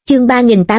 Chương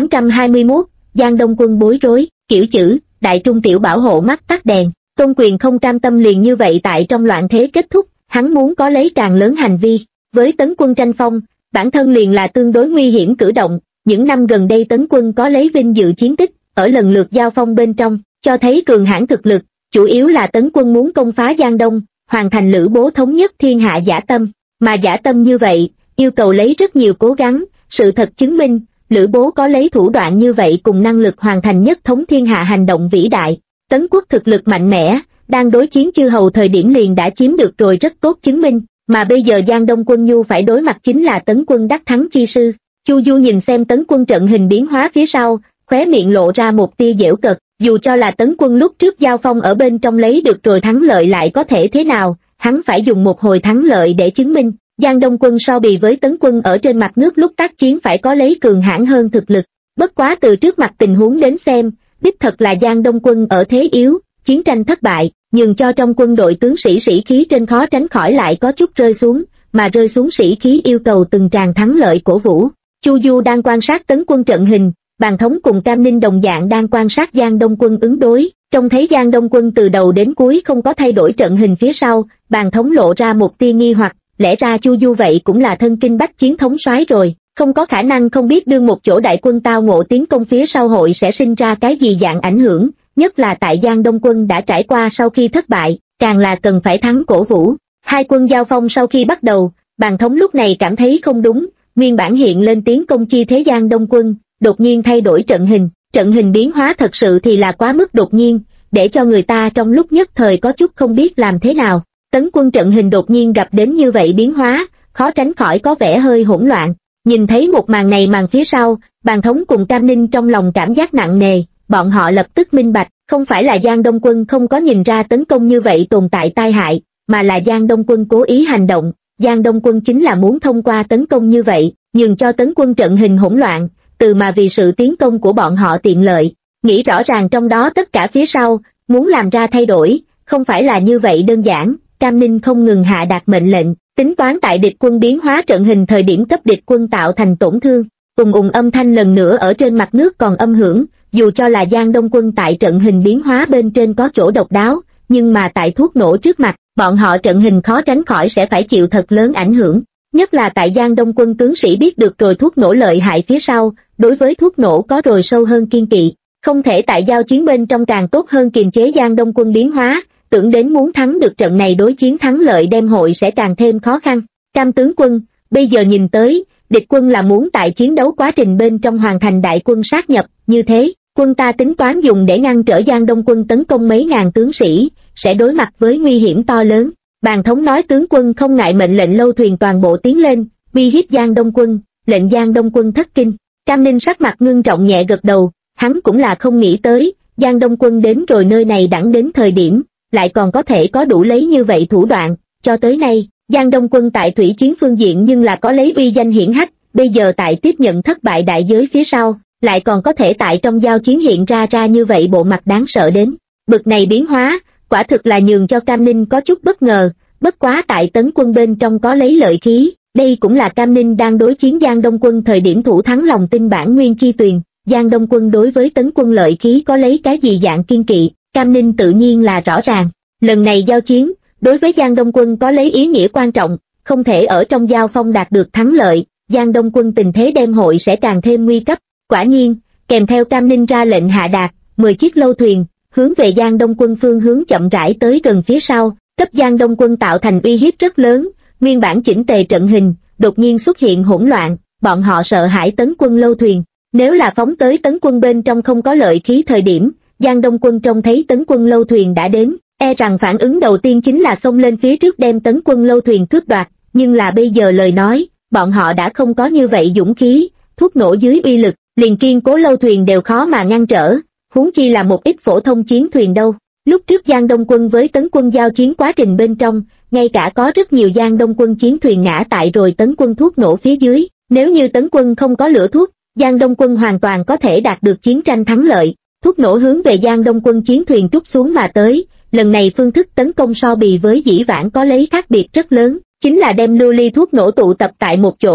3821, Giang Đông Quân bối rối, kiểu chữ, đại trung tiểu bảo hộ mắt tắt đèn. Tôn Quyền không cam tâm liền như vậy tại trong loạn thế kết thúc, hắn muốn có lấy càng lớn hành vi. Với Tấn Quân tranh phong, bản thân liền là tương đối nguy hiểm cử động, những năm gần đây Tấn Quân có lấy vinh dự chiến tích, ở lần lượt giao phong bên trong, cho thấy cường hãn thực lực, chủ yếu là Tấn Quân muốn công phá Giang Đông, hoàn thành Lữ Bố thống nhất thiên hạ dã tâm, mà dã tâm như vậy, yêu cầu lấy rất nhiều cố gắng, sự thật chứng minh, Lữ Bố có lấy thủ đoạn như vậy cùng năng lực hoàn thành nhất thống thiên hạ hành động vĩ đại. Tấn Quốc thực lực mạnh mẽ, đang đối chiến chư hầu thời điểm liền đã chiếm được rồi rất tốt chứng minh, mà bây giờ Giang Đông Quân Nhu phải đối mặt chính là Tấn Quân đắc thắng chi sư. Chu Du nhìn xem Tấn Quân trận hình biến hóa phía sau, khóe miệng lộ ra một tia giễu cợt, dù cho là Tấn Quân lúc trước giao phong ở bên trong lấy được rồi thắng lợi lại có thể thế nào, hắn phải dùng một hồi thắng lợi để chứng minh. Giang Đông Quân so bì với Tấn Quân ở trên mặt nước lúc tác chiến phải có lấy cường hãn hơn thực lực, bất quá từ trước mặt tình huống đến xem, đích thật là Giang Đông Quân ở thế yếu, chiến tranh thất bại, nhường cho trong quân đội tướng sĩ sĩ khí trên khó tránh khỏi lại có chút rơi xuống, mà rơi xuống sĩ khí yêu cầu từng tràng thắng lợi cổ vũ. Chu Du đang quan sát Tấn Quân trận hình, Bàn Thống cùng Cam Ninh đồng dạng đang quan sát Giang Đông Quân ứng đối, trông thấy Giang Đông Quân từ đầu đến cuối không có thay đổi trận hình phía sau, Bàn Thống lộ ra một tia nghi hoặc, lẽ ra Chu Du vậy cũng là thân kinh bách chiến thống soái rồi, không có khả năng không biết đương một chỗ đại quân tao ngộ tiến công phía sau hội sẽ sinh ra cái gì dạng ảnh hưởng, nhất là tại Giang Đông Quân đã trải qua sau khi thất bại, càng là cần phải thắng cổ vũ. Hai quân giao phong sau khi bắt đầu, Bàn Thống lúc này cảm thấy không đúng, nguyên bản hiện lên tiến công chi thế Giang Đông Quân, đột nhiên thay đổi trận hình biến hóa thật sự thì là quá mức đột nhiên, để cho người ta trong lúc nhất thời có chút không biết làm thế nào. Tấn Quân trận hình đột nhiên gặp đến như vậy biến hóa, khó tránh khỏi có vẻ hơi hỗn loạn. Nhìn thấy một màn này màn phía sau, Bàn Thống cùng Cam Ninh trong lòng cảm giác nặng nề, bọn họ lập tức minh bạch, không phải là Giang Đông Quân không có nhìn ra tấn công như vậy tồn tại tai hại, mà là Giang Đông Quân cố ý hành động. Giang Đông Quân chính là muốn thông qua tấn công như vậy, nhường cho Tấn Quân trận hình hỗn loạn, từ mà vì sự tiến công của bọn họ tiện lợi. Nghĩ rõ ràng trong đó tất cả phía sau, muốn làm ra thay đổi, không phải là như vậy đơn giản. Cam Ninh không ngừng hạ đạt mệnh lệnh, tính toán tại địch quân biến hóa trận hình thời điểm cấp địch quân tạo thành tổn thương. Âm thanh lần nữa ở trên mặt nước còn âm hưởng, dù cho là Giang Đông Quân tại trận hình biến hóa bên trên có chỗ độc đáo, nhưng mà tại thuốc nổ trước mặt, bọn họ trận hình khó tránh khỏi sẽ phải chịu thật lớn ảnh hưởng. Nhất là tại Giang Đông Quân tướng sĩ biết được rồi thuốc nổ lợi hại phía sau, đối với thuốc nổ có rồi sâu hơn kiên kỵ, không thể tại giao chiến bên trong càng tốt hơn kiềm chế Giang Đông Quân biến hóa, tưởng đến muốn thắng được trận này đối chiến thắng lợi đem hội sẽ càng thêm khó khăn. Cam tướng quân, bây giờ nhìn tới, địch quân là muốn tại chiến đấu quá trình bên trong hoàn thành đại quân sát nhập, như thế, quân ta tính toán dùng để ngăn trở Giang Đông Quân tấn công mấy ngàn tướng sĩ, sẽ đối mặt với nguy hiểm to lớn. Bàn Thống nói tướng quân không ngại mệnh lệnh lâu thuyền toàn bộ tiến lên, uy hiếp Giang Đông Quân, lệnh Giang Đông Quân thất kinh. Cam Ninh sắc mặt ngưng trọng nhẹ gật đầu, hắn cũng là không nghĩ tới, Giang Đông Quân đến rồi nơi này đẳng đến thời điểm, lại còn có thể có đủ lấy như vậy thủ đoạn. Cho tới nay, Giang Đông Quân tại thủy chiến phương diện nhưng là có lấy uy danh hiển hách, bây giờ tại tiếp nhận thất bại đại giới phía sau, lại còn có thể tại trong giao chiến hiện ra như vậy bộ mặt đáng sợ đến. Bực này biến hóa, quả thực là nhường cho Cam Ninh có chút bất ngờ, bất quá tại Tấn Quân bên trong có lấy lợi khí, đây cũng là Cam Ninh đang đối chiến Giang Đông Quân thời điểm thủ thắng lòng tin bản nguyên chi tuyền. Giang Đông Quân đối với Tấn Quân lợi khí có lấy cái gì dạng kiên kỵ, Cam Ninh tự nhiên là rõ ràng. Lần này giao chiến, đối với Giang Đông Quân có lấy ý nghĩa quan trọng, không thể ở trong giao phong đạt được thắng lợi, Giang Đông Quân tình thế đem hội sẽ càng thêm nguy cấp. Quả nhiên, kèm theo Cam Ninh ra lệnh hạ đạt, 10 chiếc lâu thuyền, hướng về Giang Đông Quân phương hướng chậm rãi tới gần phía sau, cấp Giang Đông Quân tạo thành uy hiếp rất lớn. Nguyên bản chỉnh tề trận hình, đột nhiên xuất hiện hỗn loạn, bọn họ sợ hãi Tấn Quân lâu thuyền. Nếu là phóng tới Tấn Quân bên trong không có lợi khí thời điểm, Giang Đông Quân trông thấy Tấn Quân lâu thuyền đã đến, e rằng phản ứng đầu tiên chính là xông lên phía trước đem Tấn Quân lâu thuyền cướp đoạt, nhưng là bây giờ lời nói, bọn họ đã không có như vậy dũng khí, thuốc nổ dưới uy lực, liền kiên cố lâu thuyền đều khó mà ngăn trở, huống chi là một ít phổ thông chiến thuyền đâu. Lúc trước Giang Đông Quân với Tấn Quân giao chiến quá trình bên trong, ngay cả có rất nhiều Giang Đông Quân chiến thuyền ngã tại rồi Tấn Quân thuốc nổ phía dưới, nếu như Tấn Quân không có lửa thuốc, Giang Đông Quân hoàn toàn có thể đạt được chiến tranh thắng lợi. Thuốc nổ hướng về Giang Đông Quân chiến thuyền trút xuống mà tới, lần này phương thức tấn công so bì với dĩ vãng có lấy khác biệt rất lớn, chính là đem lưu ly thuốc nổ tụ tập tại một chỗ,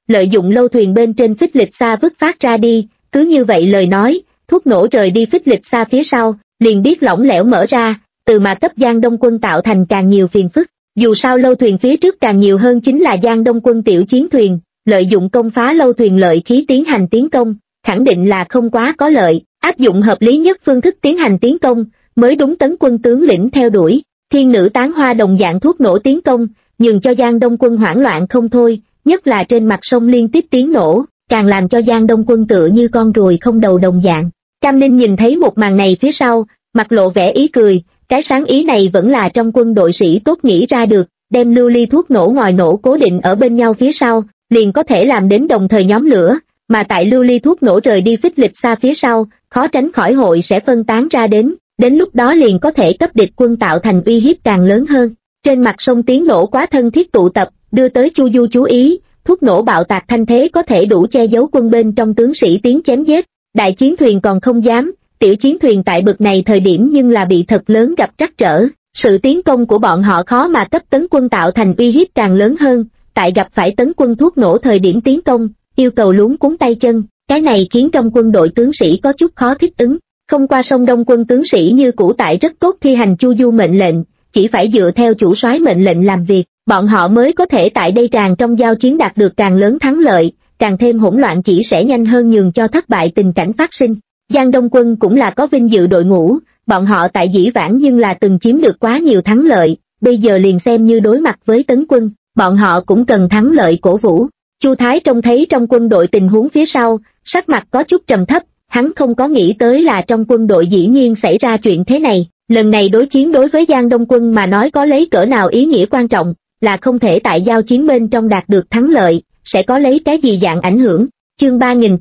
lợi dụng lâu thuyền bên trên phích lịch xa vứt phát ra đi, cứ như vậy lời nói, thuốc nổ rời đi phích lịch xa phía sau, liền biết lỏng lẻo mở ra, từ mà cấp Giang Đông Quân tạo thành càng nhiều phiền phức. Dù sao lâu thuyền phía trước càng nhiều hơn chính là Giang Đông Quân tiểu chiến thuyền, lợi dụng công phá lâu thuyền lợi khí tiến hành tiến công, khẳng định là không quá có lợi, áp dụng hợp lý nhất phương thức tiến hành tiến công, mới đúng tấn quân tướng lĩnh theo đuổi. Thiên nữ tán hoa đồng dạng thuốc nổ tiến công, nhường cho Giang Đông Quân hoảng loạn không thôi, nhất là trên mặt sông liên tiếp tiếng nổ, càng làm cho Giang Đông Quân tựa như con ruồi không đầu đồng dạng. Cam Ninh nhìn thấy một màn này phía sau, mặt lộ vẻ ý cười, cái sáng ý này vẫn là trong quân đội sĩ tốt nghĩ ra được, đem lưu ly thuốc nổ ngòi nổ cố định ở bên nhau phía sau, liền có thể làm đến đồng thời nhóm lửa, mà tại lưu ly thuốc nổ rời đi phích lịch xa phía sau, khó tránh khỏi hội sẽ phân tán ra đến lúc đó liền có thể cấp địch quân tạo thành uy hiếp càng lớn hơn. Trên mặt sông tiếng nổ quá thân thiết tụ tập, đưa tới Chu Du chú ý, thuốc nổ bạo tạc thanh thế có thể đủ che giấu quân bên trong tướng sĩ tiếng chém giết, đại chiến thuyền còn không dám, tiểu chiến thuyền tại bực này thời điểm nhưng là bị thật lớn gặp trắc trở, sự tiến công của bọn họ khó mà cấp tấn quân tạo thành uy hiếp càng lớn hơn, tại gặp phải tấn quân thuốc nổ thời điểm tiến công, yêu cầu luống cuống tay chân, cái này khiến trong quân đội tướng sĩ có chút khó thích ứng. Không qua sông Đông quân tướng sĩ như cũ tại rất tốt thi hành Chu Du mệnh lệnh, chỉ phải dựa theo chủ soái mệnh lệnh làm việc, bọn họ mới có thể tại đây tràn trong giao chiến đạt được càng lớn thắng lợi, càng thêm hỗn loạn chỉ sẽ nhanh hơn nhường cho thất bại tình cảnh phát sinh. Giang Đông quân cũng là có vinh dự đội ngũ, bọn họ tại dĩ vãng nhưng là từng chiếm được quá nhiều thắng lợi, bây giờ liền xem như đối mặt với tấn quân, bọn họ cũng cần thắng lợi cổ vũ. Chu Thái trông thấy trong quân đội tình huống phía sau, sắc mặt có chút trầm thấp, hắn không có nghĩ tới là trong quân đội dĩ nhiên xảy ra chuyện thế này, lần này đối chiến đối với Giang Đông quân mà nói có lấy cỡ nào ý nghĩa quan trọng, là không thể tại giao chiến bên trong đạt được thắng lợi, sẽ có lấy cái gì dạng ảnh hưởng. Chương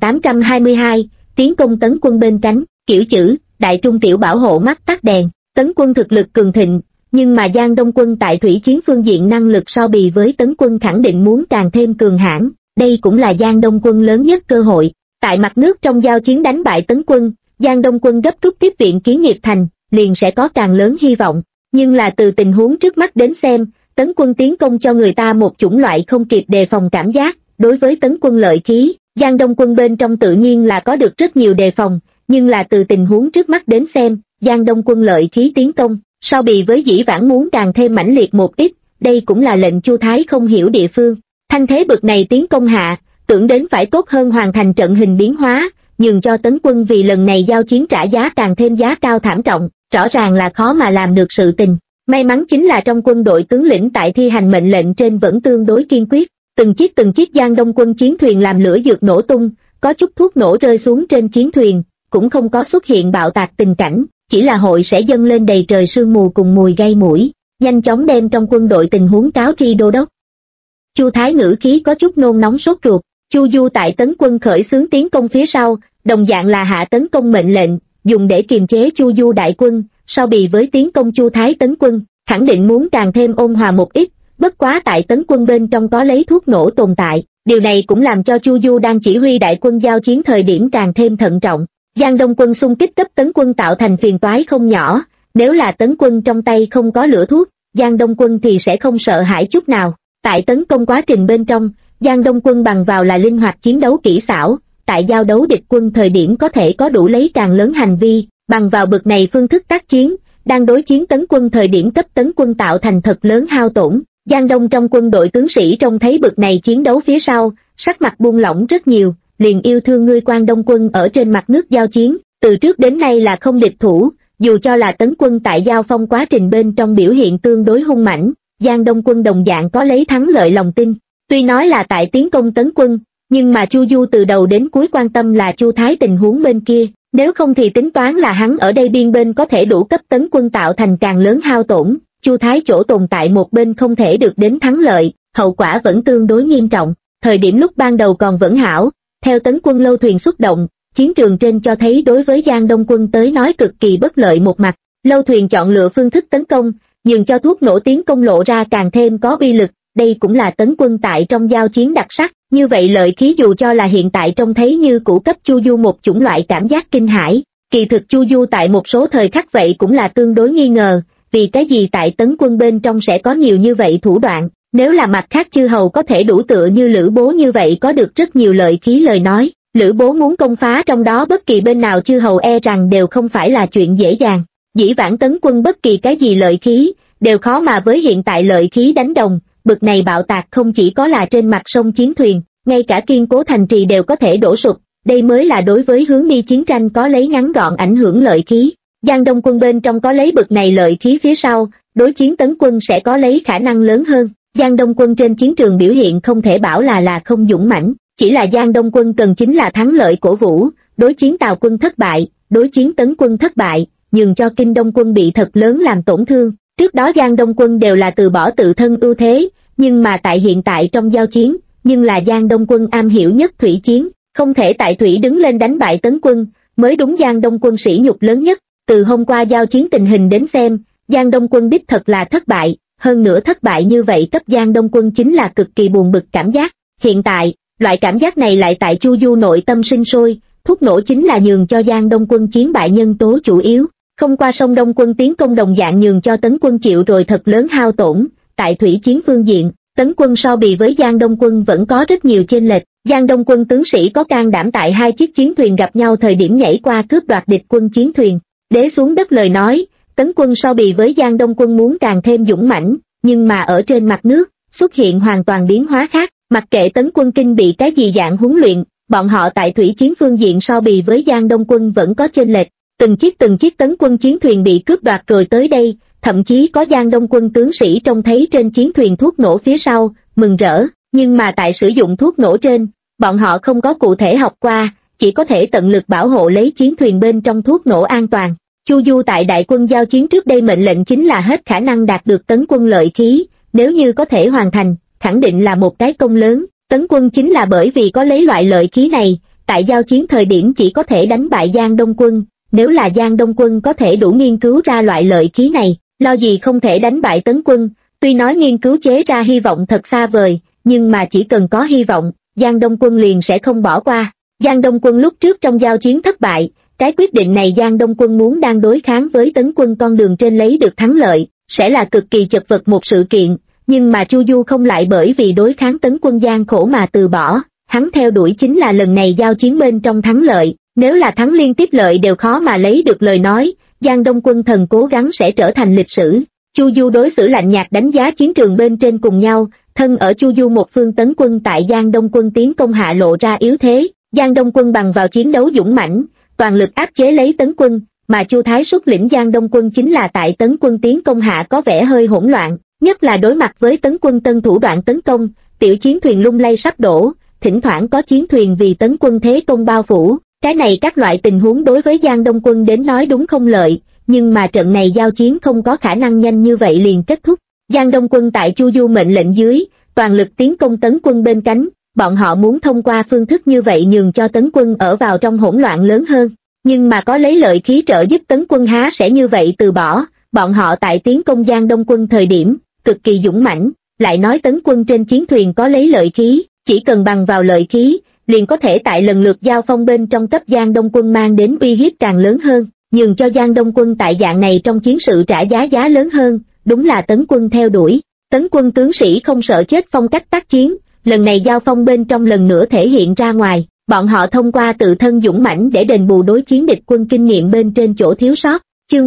3822, tiến công tấn quân bên cánh, kiểu chữ, đại trung tiểu bảo hộ mắt tắt đèn, tấn quân thực lực cường thịnh, nhưng mà Giang Đông quân tại thủy chiến phương diện năng lực so bì với tấn quân khẳng định muốn càng thêm cường hãn, đây cũng là Giang Đông quân lớn nhất cơ hội. Tại mặt nước trong giao chiến đánh bại tấn quân, Giang Đông quân gấp rút tiếp viện Kiến Nghiệp Thành, liền sẽ có càng lớn hy vọng, nhưng là từ tình huống trước mắt đến xem, tấn quân tiến công cho người ta một chủng loại không kịp đề phòng cảm giác, đối với tấn quân lợi khí, Giang Đông quân bên trong tự nhiên là có được rất nhiều đề phòng, nhưng là từ tình huống trước mắt đến xem, Giang Đông quân lợi khí tiến công, so bì với dĩ vãng muốn càng thêm mãnh liệt một ít, đây cũng là lệnh Chu Thái không hiểu địa phương. Thanh thế bực này tiến công hạ, tưởng đến phải tốt hơn hoàn thành trận hình biến hóa, nhường cho tấn quân vì lần này giao chiến trả giá càng thêm giá cao thảm trọng, rõ ràng là khó mà làm được sự tình. May mắn chính là trong quân đội tướng lĩnh tại thi hành mệnh lệnh trên vẫn tương đối kiên quyết, từng chiếc Giang Đông quân chiến thuyền làm lửa dược nổ tung, có chút thuốc nổ rơi xuống trên chiến thuyền, cũng không có xuất hiện bạo tạc tình cảnh, chỉ là hội sẽ dâng lên đầy trời sương mù cùng mùi gây mũi, nhanh chóng đem trong quân đội tình huống cáo tri đô đốc. Chu Thái ngữ khí có chút nôn nóng sốt ruột. Chu Du tại tấn quân khởi xướng tiến công phía sau, đồng dạng là hạ tấn công mệnh lệnh, dùng để kiềm chế Chu Du đại quân, so bì với tiến công Chu Thái tấn quân, khẳng định muốn càng thêm ôn hòa một ít, bất quá tại tấn quân bên trong có lấy thuốc nổ tồn tại, điều này cũng làm cho Chu Du đang chỉ huy đại quân giao chiến thời điểm càng thêm thận trọng. Giang Đông quân xung kích cấp tấn quân tạo thành phiền toái không nhỏ, nếu là tấn quân trong tay không có lửa thuốc, Giang Đông quân thì sẽ không sợ hãi chút nào. Tại tấn công quá trình bên trong, Giang Đông quân bằng vào là linh hoạt chiến đấu kỹ xảo, tại giao đấu địch quân thời điểm có thể có đủ lấy càng lớn hành vi, bằng vào bực này phương thức tác chiến, đang đối chiến tấn quân thời điểm cấp tấn quân tạo thành thật lớn hao tổn. Giang Đông trong quân đội tướng sĩ trông thấy bực này chiến đấu phía sau, sắc mặt buông lỏng rất nhiều, liền yêu thương ngươi Quan Đông quân ở trên mặt nước giao chiến, từ trước đến nay là không địch thủ, dù cho là tấn quân tại giao phong quá trình bên trong biểu hiện tương đối hung mãnh, Giang Đông quân đồng dạng có lấy thắng lợi lòng tin. Tuy nói là tại tiến công tấn quân, nhưng mà Chu Du từ đầu đến cuối quan tâm là Chu Thái tình huống bên kia, nếu không thì tính toán là hắn ở đây biên bên có thể đủ cấp tấn quân tạo thành càng lớn hao tổn, Chu Thái chỗ tồn tại một bên không thể được đến thắng lợi, hậu quả vẫn tương đối nghiêm trọng. Thời điểm lúc ban đầu còn vẫn hảo, theo tấn quân lâu thuyền xuất động, chiến trường trên cho thấy đối với Giang Đông quân tới nói cực kỳ bất lợi một mặt, lâu thuyền chọn lựa phương thức tấn công, nhường cho thuốc nổ tiến công lộ ra càng thêm có uy lực. Đây cũng là tấn quân tại trong giao chiến đặc sắc, như vậy lợi khí dù cho là hiện tại trông thấy như cũ cấp Chu Du một chủng loại cảm giác kinh hãi, kỳ thực Chu Du tại một số thời khắc vậy cũng là tương đối nghi ngờ, vì cái gì tại tấn quân bên trong sẽ có nhiều như vậy thủ đoạn, Nếu là mặt khác chư hầu có thể đủ tựa như Lữ Bố như vậy có được rất nhiều lợi khí lời nói, Lữ Bố muốn công phá trong đó bất kỳ bên nào chư hầu e rằng đều không phải là chuyện dễ dàng. Dĩ vãng tấn quân bất kỳ cái gì lợi khí, đều khó mà với hiện tại lợi khí đánh đồng, bực này bạo tạc không chỉ có là trên mặt sông chiến thuyền, ngay cả kiên cố thành trì đều có thể đổ sụp, đây mới là đối với hướng đi chiến tranh có lấy ngắn gọn ảnh hưởng lợi khí. Giang Đông quân bên trong có lấy bực này lợi khí phía sau, đối chiến tấn quân sẽ có lấy khả năng lớn hơn. Giang Đông quân trên chiến trường biểu hiện không thể bảo là không dũng mãnh, chỉ là Giang Đông quân cần chính là thắng lợi cổ vũ, đối chiến Tào quân thất bại, đối chiến tấn quân thất bại, nhường cho Kinh Đông quân bị thật lớn làm tổn thương. Trước đó Giang Đông quân đều là từ bỏ tự thân ưu thế, nhưng mà tại hiện tại trong giao chiến, nhưng là Giang Đông quân am hiểu nhất thủy chiến, không thể tại thủy đứng lên đánh bại tấn quân, mới đúng Giang Đông quân sỉ nhục lớn nhất. Từ hôm qua giao chiến tình hình đến xem, Giang Đông quân đích thật là thất bại, hơn nữa thất bại như vậy cấp Giang Đông quân chính là cực kỳ buồn bực cảm giác. Hiện tại, loại cảm giác này lại tại Chu Du nội tâm sinh sôi, thuốc nổ chính là nhường cho Giang Đông quân chiến bại nhân tố chủ yếu. Không qua sông Đông quân tiến công đồng dạng nhường cho tấn quân chịu rồi thật lớn hao tổn, tại thủy chiến phương diện, tấn quân so bì với Giang Đông quân vẫn có rất nhiều chênh lệch. Giang Đông quân tướng sĩ có can đảm tại hai chiếc chiến thuyền gặp nhau thời điểm nhảy qua cướp đoạt địch quân chiến thuyền, đế xuống đất lời nói, tấn quân so bì với Giang Đông quân muốn càng thêm dũng mãnh, nhưng mà ở trên mặt nước, xuất hiện hoàn toàn biến hóa khác, mặc kệ tấn quân kinh bị cái gì dạng huấn luyện, bọn họ tại thủy chiến phương diện so bì với Giang Đông quân vẫn có chênh lệch. Từng chiếc tấn quân chiến thuyền bị cướp đoạt rồi tới đây, thậm chí có Giang Đông quân tướng sĩ trông thấy trên chiến thuyền thuốc nổ phía sau, mừng rỡ, nhưng mà tại sử dụng thuốc nổ trên, bọn họ không có cụ thể học qua, chỉ có thể tận lực bảo hộ lấy chiến thuyền bên trong thuốc nổ an toàn. Chu Du tại đại quân giao chiến trước đây mệnh lệnh chính là hết khả năng đạt được tấn quân lợi khí, nếu như có thể hoàn thành, khẳng định là một cái công lớn. Tấn quân chính là bởi vì có lấy loại lợi khí này, tại giao chiến thời điểm chỉ có thể đánh bại Giang Đông quân. Nếu là Giang Đông quân có thể đủ nghiên cứu ra loại lợi khí này, lo gì không thể đánh bại tấn quân, tuy nói nghiên cứu chế ra hy vọng thật xa vời, nhưng mà chỉ cần có hy vọng, Giang Đông quân liền sẽ không bỏ qua. Giang Đông quân lúc trước trong giao chiến thất bại, cái quyết định này Giang Đông quân muốn đang đối kháng với tấn quân con đường trên lấy được thắng lợi, sẽ là cực kỳ chật vật một sự kiện, nhưng mà Chu Du không lại bởi vì đối kháng tấn quân gian khổ mà từ bỏ, hắn theo đuổi chính là lần này giao chiến bên trong thắng lợi. Nếu là thắng liên tiếp lợi đều khó mà lấy được lời nói, Giang Đông quân thần cố gắng sẽ trở thành lịch sử. Chu Du đối xử lạnh nhạt đánh giá chiến trường bên trên cùng nhau, thân ở Chu Du một phương tấn quân tại Giang Đông quân tiến công hạ lộ ra yếu thế, Giang Đông quân bằng vào chiến đấu dũng mãnh, toàn lực áp chế lấy tấn quân, mà Chu Thái xuất lĩnh Giang Đông quân chính là tại tấn quân tiến công hạ có vẻ hơi hỗn loạn, nhất là đối mặt với tấn quân tân thủ đoạn tấn công, tiểu chiến thuyền lung lay sắp đổ, thỉnh thoảng có chiến thuyền vì tấn quân thế công bao phủ. Cái này các loại tình huống đối với Giang Đông quân đến nói đúng không lợi, nhưng mà trận này giao chiến không có khả năng nhanh như vậy liền kết thúc. Giang Đông quân tại Chu Du mệnh lệnh dưới, toàn lực tiến công tấn quân bên cánh, bọn họ muốn thông qua phương thức như vậy nhường cho tấn quân ở vào trong hỗn loạn lớn hơn. Nhưng mà có lấy lợi khí trợ giúp tấn quân há sẽ như vậy từ bỏ, bọn họ tại tiến công Giang Đông quân thời điểm, cực kỳ dũng mãnh, lại nói tấn quân trên chiến thuyền có lấy lợi khí, chỉ cần bằng vào lợi khí, liền có thể tại lần lượt giao phong bên trong cấp Giang Đông quân mang đến uy hiếp càng lớn hơn, nhường cho Giang Đông quân tại dạng này trong chiến sự trả giá lớn hơn, đúng là tấn quân theo đuổi. Tấn quân tướng sĩ không sợ chết phong cách tác chiến, lần này giao phong bên trong lần nữa thể hiện ra ngoài, bọn họ thông qua tự thân dũng mãnh để đền bù đối chiến địch quân kinh nghiệm bên trên chỗ thiếu sót. Chương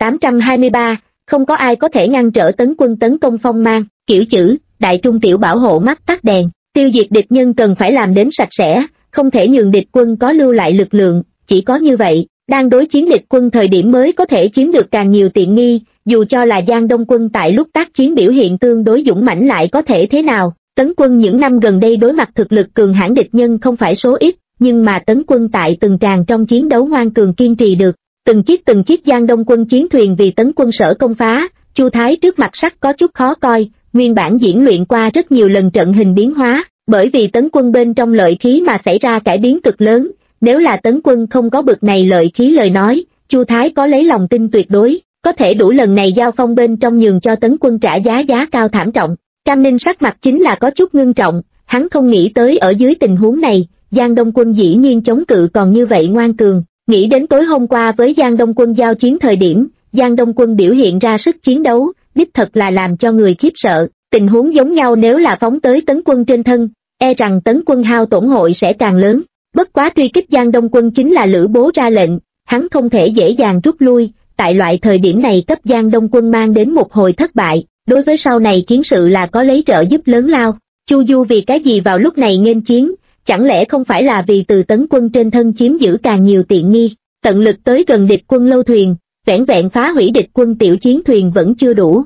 3823, không có ai có thể ngăn trở tấn quân tấn công phong mang, kiểu chữ, đại trung tiểu bảo hộ mắt tắt đèn. Tiêu diệt địch nhân cần phải làm đến sạch sẽ, không thể nhường địch quân có lưu lại lực lượng, chỉ có như vậy, đang đối chiến địch quân thời điểm mới có thể chiếm được càng nhiều tiện nghi, dù cho là Giang Đông quân tại lúc tác chiến biểu hiện tương đối dũng mãnh lại có thể thế nào. Tấn quân những năm gần đây đối mặt thực lực cường hãn địch nhân không phải số ít, nhưng mà tấn quân tại từng tràng trong chiến đấu ngoan cường kiên trì được. Từng chiếc Giang Đông quân chiến thuyền vì tấn quân sở công phá, Chu Thái trước mặt sắc có chút khó coi, nguyên bản diễn luyện qua rất nhiều lần trận hình biến hóa, bởi vì tấn quân bên trong lợi khí mà xảy ra cải biến cực lớn, nếu là tấn quân không có bực này lợi khí lời nói, Chu Thái có lấy lòng tin tuyệt đối, có thể đủ lần này giao phong bên trong nhường cho tấn quân trả giá cao thảm trọng. Cam Ninh sắc mặt chính là có chút ngưng trọng, hắn không nghĩ tới ở dưới tình huống này, Giang Đông quân dĩ nhiên chống cự còn như vậy ngoan cường, nghĩ đến tối hôm qua với Giang Đông quân giao chiến thời điểm, Giang Đông quân biểu hiện ra sức chiến đấu, đích thật là làm cho người khiếp sợ. Tình huống giống nhau nếu là phóng tới Tấn Quân trên thân, e rằng Tấn Quân hao tổn hội sẽ càng lớn. Bất quá truy kích Giang Đông Quân chính là Lữ Bố ra lệnh, hắn không thể dễ dàng rút lui, tại loại thời điểm này cấp Giang Đông Quân mang đến một hồi thất bại, đối với sau này chiến sự là có lấy trợ giúp lớn lao. Chu Du vì cái gì vào lúc này nghênh chiến, chẳng lẽ không phải là vì từ Tấn Quân trên thân chiếm giữ càng nhiều tiện nghi, tận lực tới gần địch quân lâu thuyền, vẻn vẹn phá hủy địch quân tiểu chiến thuyền vẫn chưa đủ.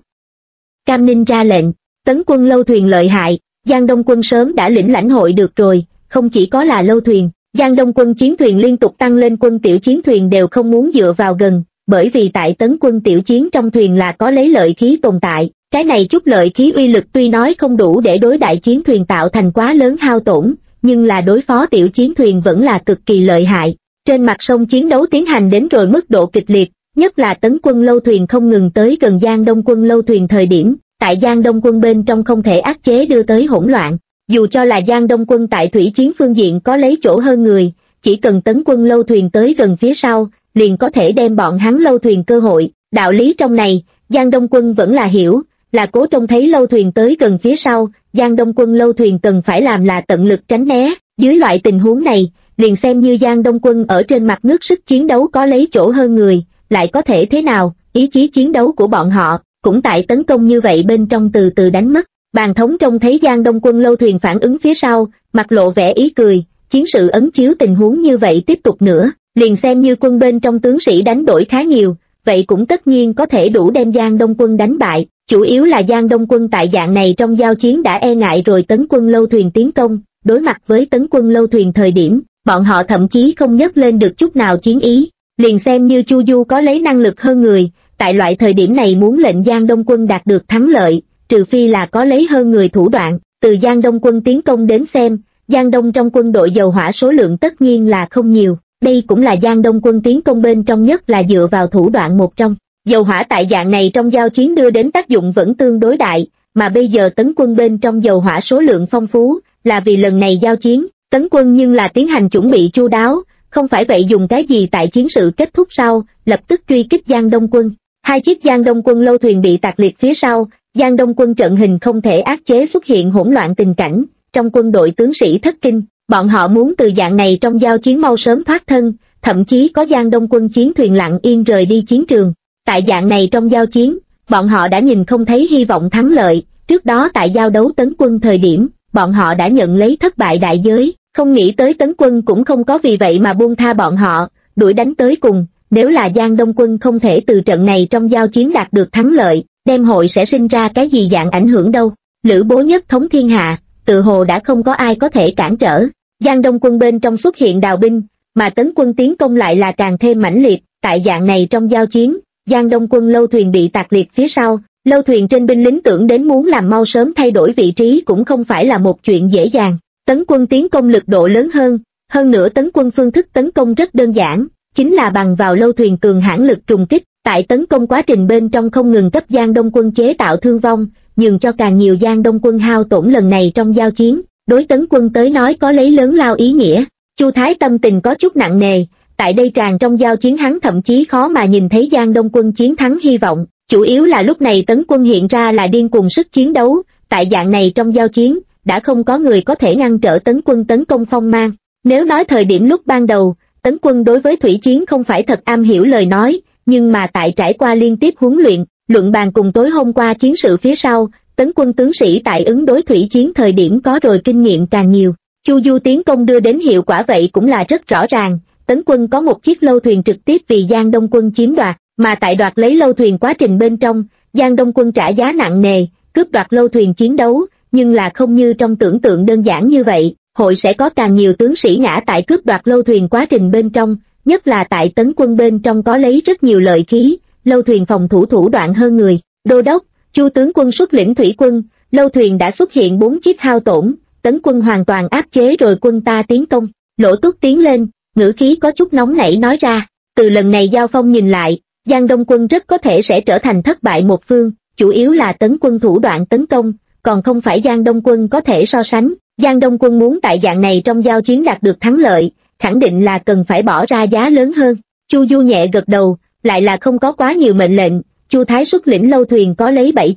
Cam Ninh ra lệnh, Tấn Quân lâu thuyền lợi hại, Giang Đông Quân sớm đã lĩnh lãnh hội được rồi, không chỉ có là lâu thuyền, Giang Đông Quân chiến thuyền liên tục tăng lên, quân tiểu chiến thuyền đều không muốn dựa vào gần, bởi vì tại Tấn Quân tiểu chiến trong thuyền là có lấy lợi khí tồn tại, cái này chút lợi khí uy lực tuy nói không đủ để đối đại chiến thuyền tạo thành quá lớn hao tổn, nhưng là đối phó tiểu chiến thuyền vẫn là cực kỳ lợi hại. Trên mặt sông chiến đấu tiến hành đến rồi mức độ kịch liệt, nhất là Tấn Quân lâu thuyền không ngừng tới gần Giang Đông Quân lâu thuyền thời điểm, tại Giang Đông Quân bên trong không thể áp chế đưa tới hỗn loạn. Dù cho là Giang Đông Quân tại thủy chiến phương diện có lấy chỗ hơn người, chỉ cần Tấn Quân lâu thuyền tới gần phía sau, liền có thể đem bọn hắn lâu thuyền cơ hội. Đạo lý trong này, Giang Đông Quân vẫn là hiểu, là cố trông thấy lâu thuyền tới gần phía sau, Giang Đông Quân lâu thuyền cần phải làm là tận lực tránh né. Dưới loại tình huống này, liền xem như Giang Đông Quân ở trên mặt nước sức chiến đấu có lấy chỗ hơn người, lại có thể thế nào, ý chí chiến đấu của bọn họ, cũng tại tấn công như vậy bên trong từ từ đánh mất. Bàn thống trông thấy Giang Đông Quân lâu thuyền phản ứng phía sau, mặt lộ vẻ ý cười, chiến sự ấn chiếu tình huống như vậy tiếp tục nữa, liền xem như quân bên trong tướng sĩ đánh đổi khá nhiều, vậy cũng tất nhiên có thể đủ đem Giang Đông Quân đánh bại, chủ yếu là Giang Đông Quân tại dạng này trong giao chiến đã e ngại rồi Tấn Quân lâu thuyền tiến công, đối mặt với Tấn Quân lâu thuyền thời điểm, bọn họ thậm chí không nhấc lên được chút nào chiến ý, liền xem như Chu Du có lấy năng lực hơn người, tại loại thời điểm này muốn lệnh Giang Đông Quân đạt được thắng lợi, trừ phi là có lấy hơn người thủ đoạn. Từ Giang Đông Quân tiến công đến xem, Giang Đông trong quân đội dầu hỏa số lượng tất nhiên là không nhiều, đây cũng là Giang Đông Quân tiến công bên trong nhất là dựa vào thủ đoạn một trong. Dầu hỏa tại dạng này trong giao chiến đưa đến tác dụng vẫn tương đối đại, mà bây giờ Tấn Quân bên trong dầu hỏa số lượng phong phú, là vì lần này giao chiến, Tấn Quân nhưng là tiến hành chuẩn bị chu đáo, không phải vậy dùng cái gì tại chiến sự kết thúc sau, lập tức truy kích Giang Đông Quân. Hai chiếc Giang Đông Quân lâu thuyền bị tạc liệt phía sau, Giang Đông Quân trận hình không thể áp chế xuất hiện hỗn loạn tình cảnh, trong quân đội tướng sĩ thất kinh, bọn họ muốn từ dạng này trong giao chiến mau sớm thoát thân, thậm chí có Giang Đông Quân chiến thuyền lặng yên rời đi chiến trường. Tại dạng này trong giao chiến, bọn họ đã nhìn không thấy hy vọng thắng lợi, trước đó tại giao đấu Tấn Quân thời điểm, bọn họ đã nhận lấy thất bại đại giới, không nghĩ tới Tấn Quân cũng không có vì vậy mà buông tha bọn họ, đuổi đánh tới cùng, nếu là Giang Đông Quân không thể từ trận này trong giao chiến đạt được thắng lợi, đem hội sẽ sinh ra cái gì dạng ảnh hưởng đâu. Lữ Bố nhất thống thiên hạ, tự hồ đã không có ai có thể cản trở. Giang Đông Quân bên trong xuất hiện đào binh, mà Tấn Quân tiến công lại là càng thêm mãnh liệt, tại dạng này trong giao chiến, Giang Đông Quân lâu thuyền bị tạc liệt phía sau, lâu thuyền trên binh lính tưởng đến muốn làm mau sớm thay đổi vị trí cũng không phải là một chuyện dễ dàng. Tấn Quân tiến công lực độ lớn hơn nữa Tấn Quân phương thức tấn công rất đơn giản, chính là bằng vào lâu thuyền cường hãn lực trùng kích, tại tấn công quá trình bên trong không ngừng cấp Giang Đông Quân chế tạo thương vong, nhường cho càng nhiều Giang Đông Quân hao tổn lần này trong giao chiến, đối Tấn Quân tới nói có lấy lớn lao ý nghĩa. Chu Thái tâm tình có chút nặng nề, tại đây tràn trong giao chiến hắn thậm chí khó mà nhìn thấy Giang Đông Quân chiến thắng hy vọng, chủ yếu là lúc này Tấn Quân hiện ra là điên cuồng sức chiến đấu, tại dạng này trong giao chiến, đã không có người có thể ngăn trở Tấn Quân tấn công phong mang. Nếu nói thời điểm lúc ban đầu, Tấn Quân đối với thủy chiến không phải thật am hiểu lời nói, nhưng mà tại trải qua liên tiếp huấn luyện, luận bàn cùng tối hôm qua chiến sự phía sau, Tấn Quân tướng sĩ tại ứng đối thủy chiến thời điểm có rồi kinh nghiệm càng nhiều. Chu Du tiến công đưa đến hiệu quả vậy cũng là rất rõ ràng, Tấn Quân có một chiếc lâu thuyền trực tiếp vì Giang Đông Quân chiếm đoạt, mà tại đoạt lấy lâu thuyền quá trình bên trong, Giang Đông Quân trả giá nặng nề, cướp đoạt lâu thuyền chiến đấu, nhưng là không như trong tưởng tượng đơn giản như vậy, hội sẽ có càng nhiều tướng sĩ ngã tại cướp đoạt lâu thuyền quá trình bên trong, nhất là tại Tấn Quân bên trong có lấy rất nhiều lợi khí, lâu thuyền phòng thủ thủ đoạn hơn người. Đô đốc, Chu tướng quân xuất lĩnh thủy quân, lâu thuyền đã xuất hiện 4 chiếc hao tổn, Tấn Quân hoàn toàn áp chế rồi quân ta tiến công. Lỗ Túc tiến lên, ngữ khí có chút nóng nảy nói ra, từ lần này giao phong nhìn lại, Giang Đông Quân rất có thể sẽ trở thành thất bại một phương, chủ yếu là Tấn Quân thủ đoạn tấn công, còn không phải Giang Đông Quân có thể so sánh. Giang Đông Quân muốn tại dạng này trong giao chiến đạt được thắng lợi, khẳng định là cần phải bỏ ra giá lớn hơn. Chu Du nhẹ gật đầu, lại là không có quá nhiều mệnh lệnh, Chu Thái xuất lĩnh lâu thuyền có lấy 7 chiếc,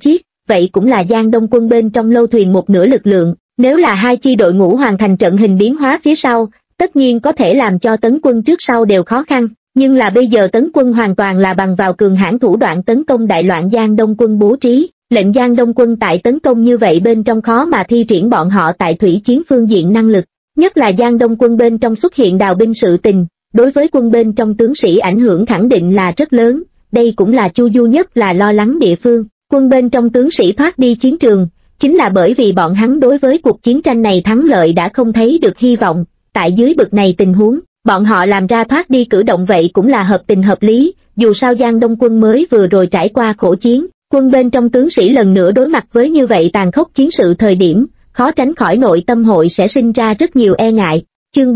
vậy cũng là Giang Đông quân bên trong lâu thuyền một nửa lực lượng. Nếu là hai chi đội ngũ hoàn thành trận hình biến hóa phía sau, tất nhiên có thể làm cho tấn quân trước sau đều khó khăn, nhưng là bây giờ tấn quân hoàn toàn là bằng vào cường hãn thủ đoạn tấn công đại loạn Giang Đông quân bố trí, lệnh Giang Đông quân tại tấn công như vậy bên trong khó mà thi triển bọn họ tại thủy chiến phương diện năng lực, nhất là Giang Đông quân bên trong xuất hiện đào binh sự tình, đối với quân bên trong tướng sĩ ảnh hưởng khẳng định là rất lớn, đây cũng là Chu Du nhất là lo lắng địa phương. Quân bên trong tướng sĩ thoát đi chiến trường, chính là bởi vì bọn hắn đối với cuộc chiến tranh này thắng lợi đã không thấy được hy vọng, tại dưới bực này tình huống, bọn họ làm ra thoát đi cử động vậy cũng là hợp tình hợp lý, dù sao Giang Đông quân mới vừa rồi trải qua khổ chiến, quân bên trong tướng sĩ lần nữa đối mặt với như vậy tàn khốc chiến sự thời điểm, khó tránh khỏi nội tâm hội sẽ sinh ra rất nhiều e ngại. Chương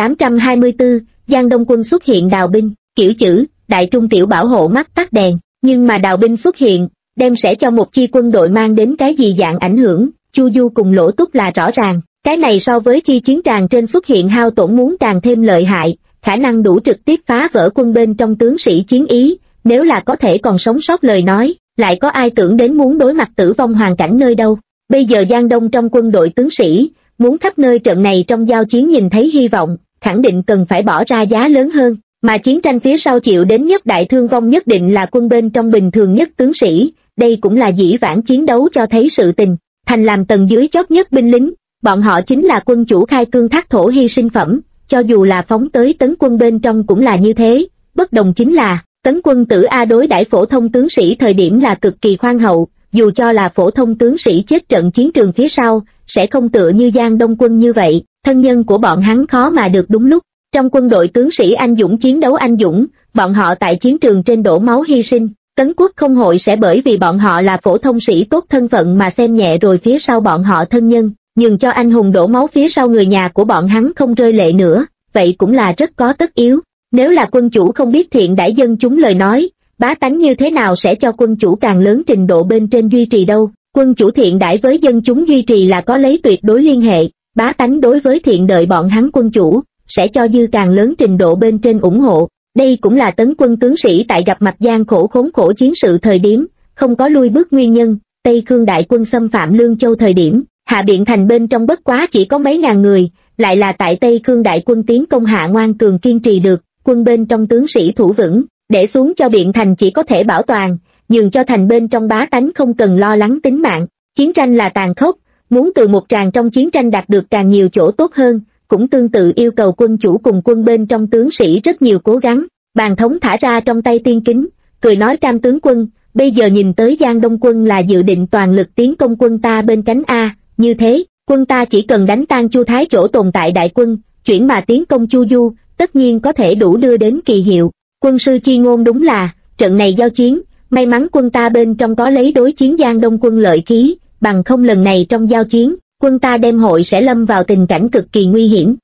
3824, Giang Đông quân xuất hiện đào binh, kiểu chữ, đại trung tiểu bảo hộ mắt tắt đèn, nhưng mà đào binh xuất hiện, đem sẽ cho một chi quân đội mang đến cái gì dạng ảnh hưởng, Chu Du cùng Lỗ Túc là rõ ràng, cái này so với chi chiến tràng trên xuất hiện hao tổn muốn càng thêm lợi hại, khả năng đủ trực tiếp phá vỡ quân bên trong tướng sĩ chiến ý, nếu là có thể còn sống sót lời nói, lại có ai tưởng đến muốn đối mặt tử vong hoàn cảnh nơi đâu. Bây giờ Giang Đông trong quân đội tướng sĩ, muốn khắp nơi trận này trong giao chiến nhìn thấy hy vọng, khẳng định cần phải bỏ ra giá lớn hơn, mà chiến tranh phía sau chịu đến nhất đại thương vong nhất định là quân bên trong bình thường nhất tướng sĩ, đây cũng là dĩ vãng chiến đấu cho thấy sự tình, thành làm tầng dưới chót nhất binh lính, bọn họ chính là quân chủ khai cương thác thổ hy sinh phẩm, cho dù là phóng tới tấn quân bên trong cũng là như thế, bất đồng chính là, tấn quân tử A đối đãi phổ thông tướng sĩ thời điểm là cực kỳ khoan hậu, dù cho là phổ thông tướng sĩ chết trận chiến trường phía sau, sẽ không tựa như Giang Đông quân như vậy, thân nhân của bọn hắn khó mà được đúng lúc. Trong quân đội tướng sĩ anh dũng chiến đấu anh dũng, bọn họ tại chiến trường trên đổ máu hy sinh, Tấn quốc không hội sẽ bởi vì bọn họ là phổ thông sĩ tốt thân phận mà xem nhẹ rồi phía sau bọn họ thân nhân, nhường cho anh hùng đổ máu phía sau người nhà của bọn hắn không rơi lệ nữa, vậy cũng là rất có tất yếu. Nếu là quân chủ không biết thiện đãi dân chúng lời nói, bá tánh như thế nào sẽ cho quân chủ càng lớn trình độ bên trên duy trì đâu? Quân chủ thiện đãi với dân chúng duy trì là có lấy tuyệt đối liên hệ, bá tánh đối với thiện đợi bọn hắn quân chủ, sẽ cho dư càng lớn trình độ bên trên ủng hộ. Đây cũng là tấn quân tướng sĩ tại gặp mặt gian khổ khốn khổ chiến sự thời điểm, không có lui bước nguyên nhân. Tây Khương đại quân xâm phạm Lương Châu thời điểm, Hạ Biện Thành bên trong bất quá chỉ có mấy ngàn người, lại là tại Tây Khương đại quân tiến công hạ ngoan cường kiên trì được, quân bên trong tướng sĩ thủ vững, để xuống cho Biện Thành chỉ có thể bảo toàn, nhường cho thành bên trong bá tánh không cần lo lắng tính mạng. Chiến tranh là tàn khốc, muốn từ một tràng trong chiến tranh đạt được càng nhiều chỗ tốt hơn, cũng tương tự yêu cầu quân chủ cùng quân bên trong tướng sĩ rất nhiều cố gắng. Bàn thống thả ra trong tay tiên kính, cười nói Cam tướng quân, bây giờ nhìn tới Giang Đông quân là dự định toàn lực tiến công quân ta bên cánh A, như thế, quân ta chỉ cần đánh tan Chu Thái chỗ tồn tại đại quân, chuyển mà tiến công Chu Du, tất nhiên có thể đủ đưa đến kỳ hiệu. Quân sư chi ngôn đúng là, trận này giao chiến, may mắn quân ta bên trong có lấy đối chiến Giang Đông quân lợi khí, bằng không lần này trong giao chiến, quân ta đem hội sẽ lâm vào tình cảnh cực kỳ nguy hiểm.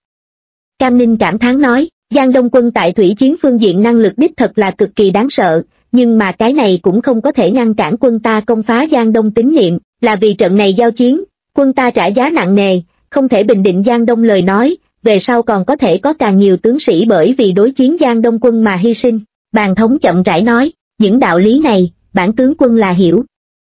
Cam Ninh cảm thán nói, Giang Đông quân tại thủy chiến phương diện năng lực đích thật là cực kỳ đáng sợ, nhưng mà cái này cũng không có thể ngăn cản quân ta công phá Giang Đông tín niệm, là vì trận này giao chiến, quân ta trả giá nặng nề, không thể bình định Giang Đông lời nói, về sau còn có thể có càng nhiều tướng sĩ bởi vì đối chiến Giang Đông quân mà hy sinh. Bàn thống chậm rãi nói, những đạo lý này, bản tướng quân là hiểu.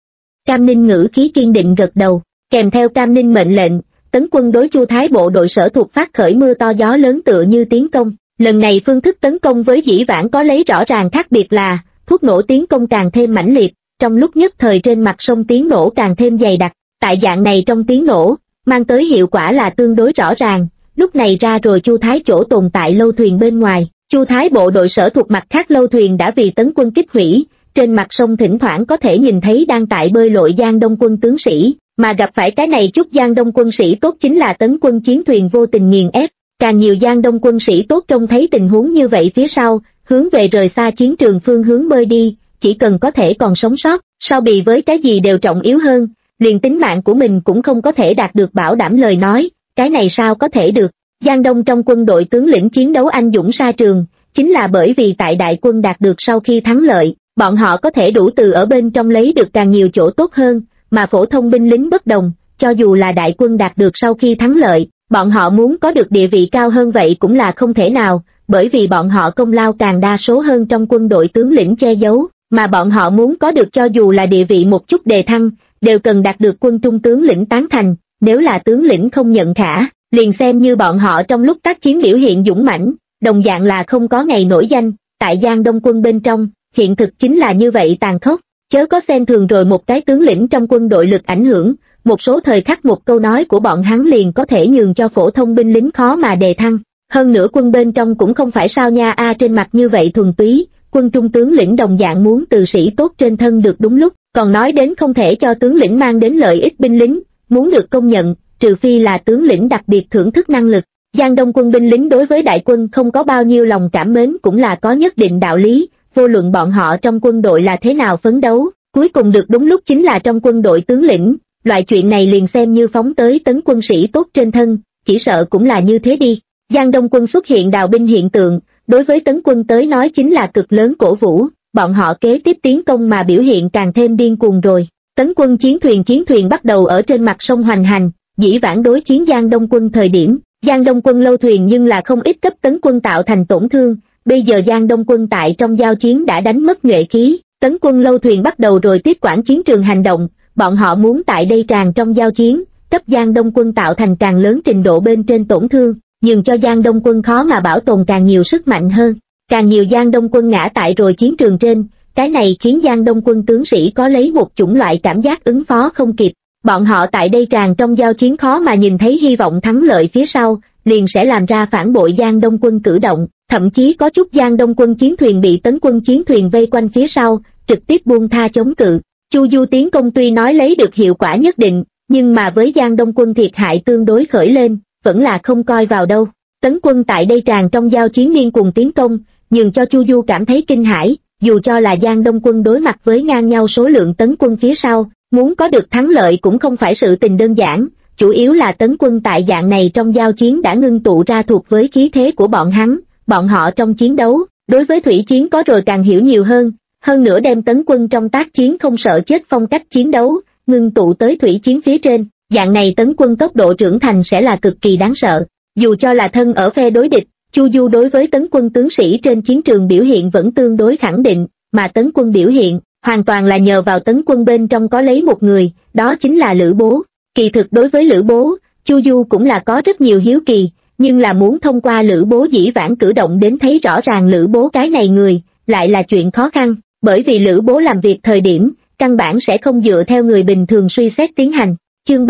Cam Ninh ngữ khí kiên định gật đầu, kèm theo Cam Ninh mệnh lệnh, tấn quân đối Chu Thái bộ đội sở thuộc phát khởi mưa to gió lớn tựa như tiến công. Lần này phương thức tấn công với dĩ vãng có lấy rõ ràng khác biệt là, thuốc nổ tiến công càng thêm mãnh liệt, trong lúc nhất thời trên mặt sông tiếng nổ càng thêm dày đặc, tại dạng này trong tiếng nổ, mang tới hiệu quả là tương đối rõ ràng, lúc này ra rồi Chu Thái chỗ tồn tại lâu thuyền bên ngoài, Chu Thái bộ đội sở thuộc mặt khác lâu thuyền đã vì tấn quân kích hủy, trên mặt sông thỉnh thoảng có thể nhìn thấy đang tại bơi lội Giang Đông quân tướng sĩ, mà gặp phải cái này chút Giang Đông quân sĩ tốt chính là tấn quân chiến thuyền vô tình nghiền ép. Càng nhiều Giang Đông quân sĩ tốt trông thấy tình huống như vậy phía sau, hướng về rời xa chiến trường phương hướng bơi đi, chỉ cần có thể còn sống sót, sau bị với cái gì đều trọng yếu hơn, liền tính mạng của mình cũng không có thể đạt được bảo đảm lời nói, cái này sao có thể được. Giang Đông trong quân đội tướng lĩnh chiến đấu anh dũng sa trường, chính là bởi vì tại đại quân đạt được sau khi thắng lợi, bọn họ có thể đủ từ ở bên trong lấy được càng nhiều chỗ tốt hơn, mà phổ thông binh lính bất đồng, cho dù là đại quân đạt được sau khi thắng lợi, bọn họ muốn có được địa vị cao hơn vậy cũng là không thể nào, bởi vì bọn họ công lao càng đa số hơn trong quân đội tướng lĩnh che giấu, mà bọn họ muốn có được cho dù là địa vị một chút đề thăng, đều cần đạt được quân trung tướng lĩnh tán thành, nếu là tướng lĩnh không nhận khả, liền xem như bọn họ trong lúc tác chiến biểu hiện dũng mãnh, đồng dạng là không có ngày nổi danh. Tại Giang Đông quân bên trong, hiện thực chính là như vậy tàn khốc, chớ có xem thường rồi một cái tướng lĩnh trong quân đội lực ảnh hưởng, một số thời khắc một câu nói của bọn hắn liền có thể nhường cho phổ thông binh lính khó mà đề thăng. Hơn nữa quân bên trong cũng không phải sao nha trên mặt như vậy thuần túy, quân trung tướng lĩnh đồng dạng muốn từ sĩ tốt trên thân được đúng lúc, còn nói đến không thể cho tướng lĩnh mang đến lợi ích binh lính, muốn được công nhận, trừ phi là tướng lĩnh đặc biệt thưởng thức năng lực. Giang Đông quân binh lính đối với đại quân không có bao nhiêu lòng cảm mến cũng là có nhất định đạo lý, vô luận bọn họ trong quân đội là thế nào phấn đấu, cuối cùng được đúng lúc chính là trong quân đội tướng lĩnh, loại chuyện này liền xem như phóng tới tấn quân sĩ tốt trên thân, chỉ sợ cũng là như thế đi. Giang Đông quân xuất hiện đào binh hiện tượng, đối với tấn quân tới nói chính là cực lớn cổ vũ, bọn họ kế tiếp tiến công mà biểu hiện càng thêm điên cuồng rồi. Tấn quân chiến thuyền bắt đầu ở trên mặt sông hoành hành, dĩ vãng đối chiến Giang Đông quân thời điểm, Giang Đông quân lâu thuyền nhưng là không ít cấp tấn quân tạo thành tổn thương, bây giờ Giang Đông quân tại trong giao chiến đã đánh mất nhuệ khí, tấn quân lâu thuyền bắt đầu rồi tiếp quản chiến trường hành động, bọn họ muốn tại đây tràn trong giao chiến, cấp Giang Đông quân tạo thành càng lớn trình độ bên trên tổn thương, nhường cho Giang Đông quân khó mà bảo tồn càng nhiều sức mạnh hơn, càng nhiều Giang Đông quân ngã tại rồi chiến trường trên, cái này khiến Giang Đông quân tướng sĩ có lấy một chủng loại cảm giác ứng phó không kịp. Bọn họ tại đây tràn trong giao chiến khó mà nhìn thấy hy vọng thắng lợi phía sau, liền sẽ làm ra phản bội Giang Đông quân cử động, thậm chí có chút Giang Đông quân chiến thuyền bị tấn quân chiến thuyền vây quanh phía sau, trực tiếp buông tha chống cự. Chu Du tiến công tuy nói lấy được hiệu quả nhất định, nhưng mà với Giang Đông quân thiệt hại tương đối khởi lên, vẫn là không coi vào đâu. Tấn quân tại đây tràn trong giao chiến liên cùng tiến công, nhường cho Chu Du cảm thấy kinh hãi, dù cho là Giang Đông quân đối mặt với ngang nhau số lượng tấn quân phía sau, muốn có được thắng lợi cũng không phải sự tình đơn giản, chủ yếu là tấn quân tại dạng này trong giao chiến đã ngưng tụ ra thuộc với khí thế của bọn hắn, bọn họ trong chiến đấu, đối với thủy chiến có rồi càng hiểu nhiều hơn nữa đem tấn quân trong tác chiến không sợ chết phong cách chiến đấu, ngưng tụ tới thủy chiến phía trên, dạng này tấn quân tốc độ trưởng thành sẽ là cực kỳ đáng sợ. Dù cho là thân ở phe đối địch, Chu Du đối với tấn quân tướng sĩ trên chiến trường biểu hiện vẫn tương đối khẳng định, mà tấn quân biểu hiện hoàn toàn là nhờ vào tấn quân bên trong có lấy một người, đó chính là Lữ Bố. Kỳ thực đối với Lữ Bố, Chu Du cũng là có rất nhiều hiếu kỳ, nhưng là muốn thông qua Lữ Bố dĩ vãng cử động đến thấy rõ ràng Lữ Bố cái này người, lại là chuyện khó khăn, bởi vì Lữ Bố làm việc thời điểm, căn bản sẽ không dựa theo người bình thường suy xét tiến hành. Chương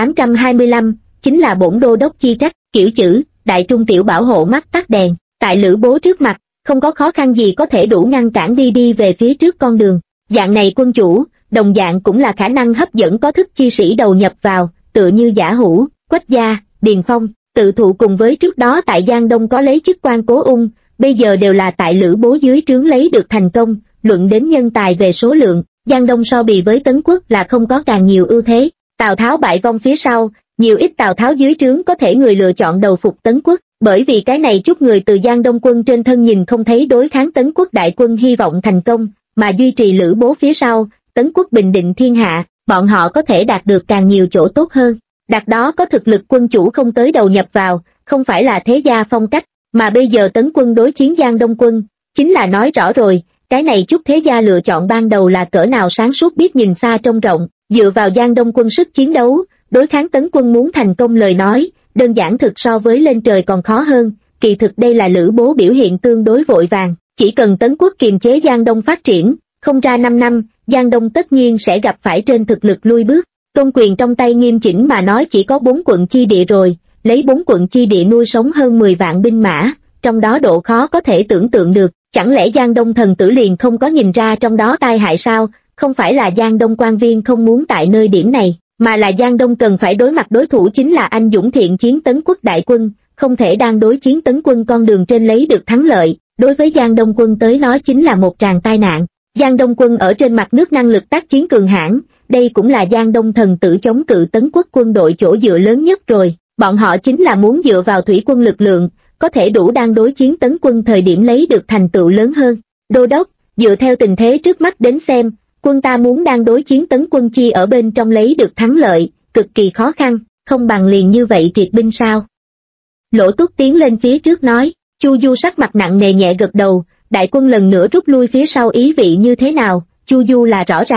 3825, chính là bổn đô đốc chi trách, kiểu chữ, đại trung tiểu bảo hộ mắt tắt đèn, tại Lữ Bố trước mặt, không có khó khăn gì có thể đủ ngăn cản đi về phía trước con đường. Dạng này quân chủ, đồng dạng cũng là khả năng hấp dẫn có thức chi sĩ đầu nhập vào, tựa như Giả Hữu, Quách Gia, Điền Phong, Tự Thụ cùng với trước đó tại Giang Đông có lấy chức quan Cố Ung, bây giờ đều là tại Lữ Bố dưới trướng lấy được thành công, luận đến nhân tài về số lượng, Giang Đông so bì với Tấn Quốc là không có càng nhiều ưu thế. Tào Tháo bại vong phía sau, nhiều ít Tào Tháo dưới trướng có thể người lựa chọn đầu phục Tấn Quốc, bởi vì cái này chút người từ Giang Đông quân trên thân nhìn không thấy đối kháng Tấn Quốc đại quân hy vọng thành công, mà duy trì Lữ Bố phía sau, Tấn Quốc bình định thiên hạ, bọn họ có thể đạt được càng nhiều chỗ tốt hơn. Đặt đó có thực lực quân chủ không tới đầu nhập vào, không phải là thế gia phong cách, mà bây giờ Tấn quân đối chiến Giang Đông quân, chính là nói rõ rồi, cái này chút thế gia lựa chọn ban đầu là cỡ nào sáng suốt biết nhìn xa trông rộng, dựa vào Giang Đông quân sức chiến đấu, đối kháng Tấn quân muốn thành công lời nói, đơn giản thực so với lên trời còn khó hơn, kỳ thực đây là Lữ Bố biểu hiện tương đối vội vàng, chỉ cần Tấn quốc kiềm chế Giang Đông phát triển, không ra 5 năm, Giang Đông tất nhiên sẽ gặp phải trên thực lực lui bước. Công quyền trong tay nghiêm chỉnh mà nói chỉ có 4 quận chi địa rồi, lấy 4 quận chi địa nuôi sống hơn 10 vạn binh mã, trong đó độ khó có thể tưởng tượng được, chẳng lẽ Giang Đông thần tử liền không có nhìn ra trong đó tai hại sao? Không phải là Giang Đông quan viên không muốn tại nơi điểm này, mà là Giang Đông cần phải đối mặt đối thủ chính là anh dũng thiện chiến Tấn quốc đại quân, không thể đang đối chiến Tấn quân con đường trên lấy được thắng lợi, đối với Giang Đông quân tới nói chính là một tràng tai nạn. Giang Đông quân ở trên mặt nước năng lực tác chiến cường hãn, đây cũng là Giang Đông thần tử chống cự Tấn quốc quân đội chỗ dựa lớn nhất rồi, bọn họ chính là muốn dựa vào thủy quân lực lượng, có thể đủ đang đối chiến Tấn quân thời điểm lấy được thành tựu lớn hơn. Đô đốc, dựa theo tình thế trước mắt đến xem, quân ta muốn đang đối chiến Tấn quân chi ở bên trong lấy được thắng lợi, cực kỳ khó khăn, không bằng liền như vậy triệt binh sao? Lỗ Túc tiến lên phía trước nói, Chu Du sắc mặt nặng nề nhẹ gật đầu, đại quân lần nữa rút lui phía sau ý vị như thế nào, Chu Du là rõ ràng,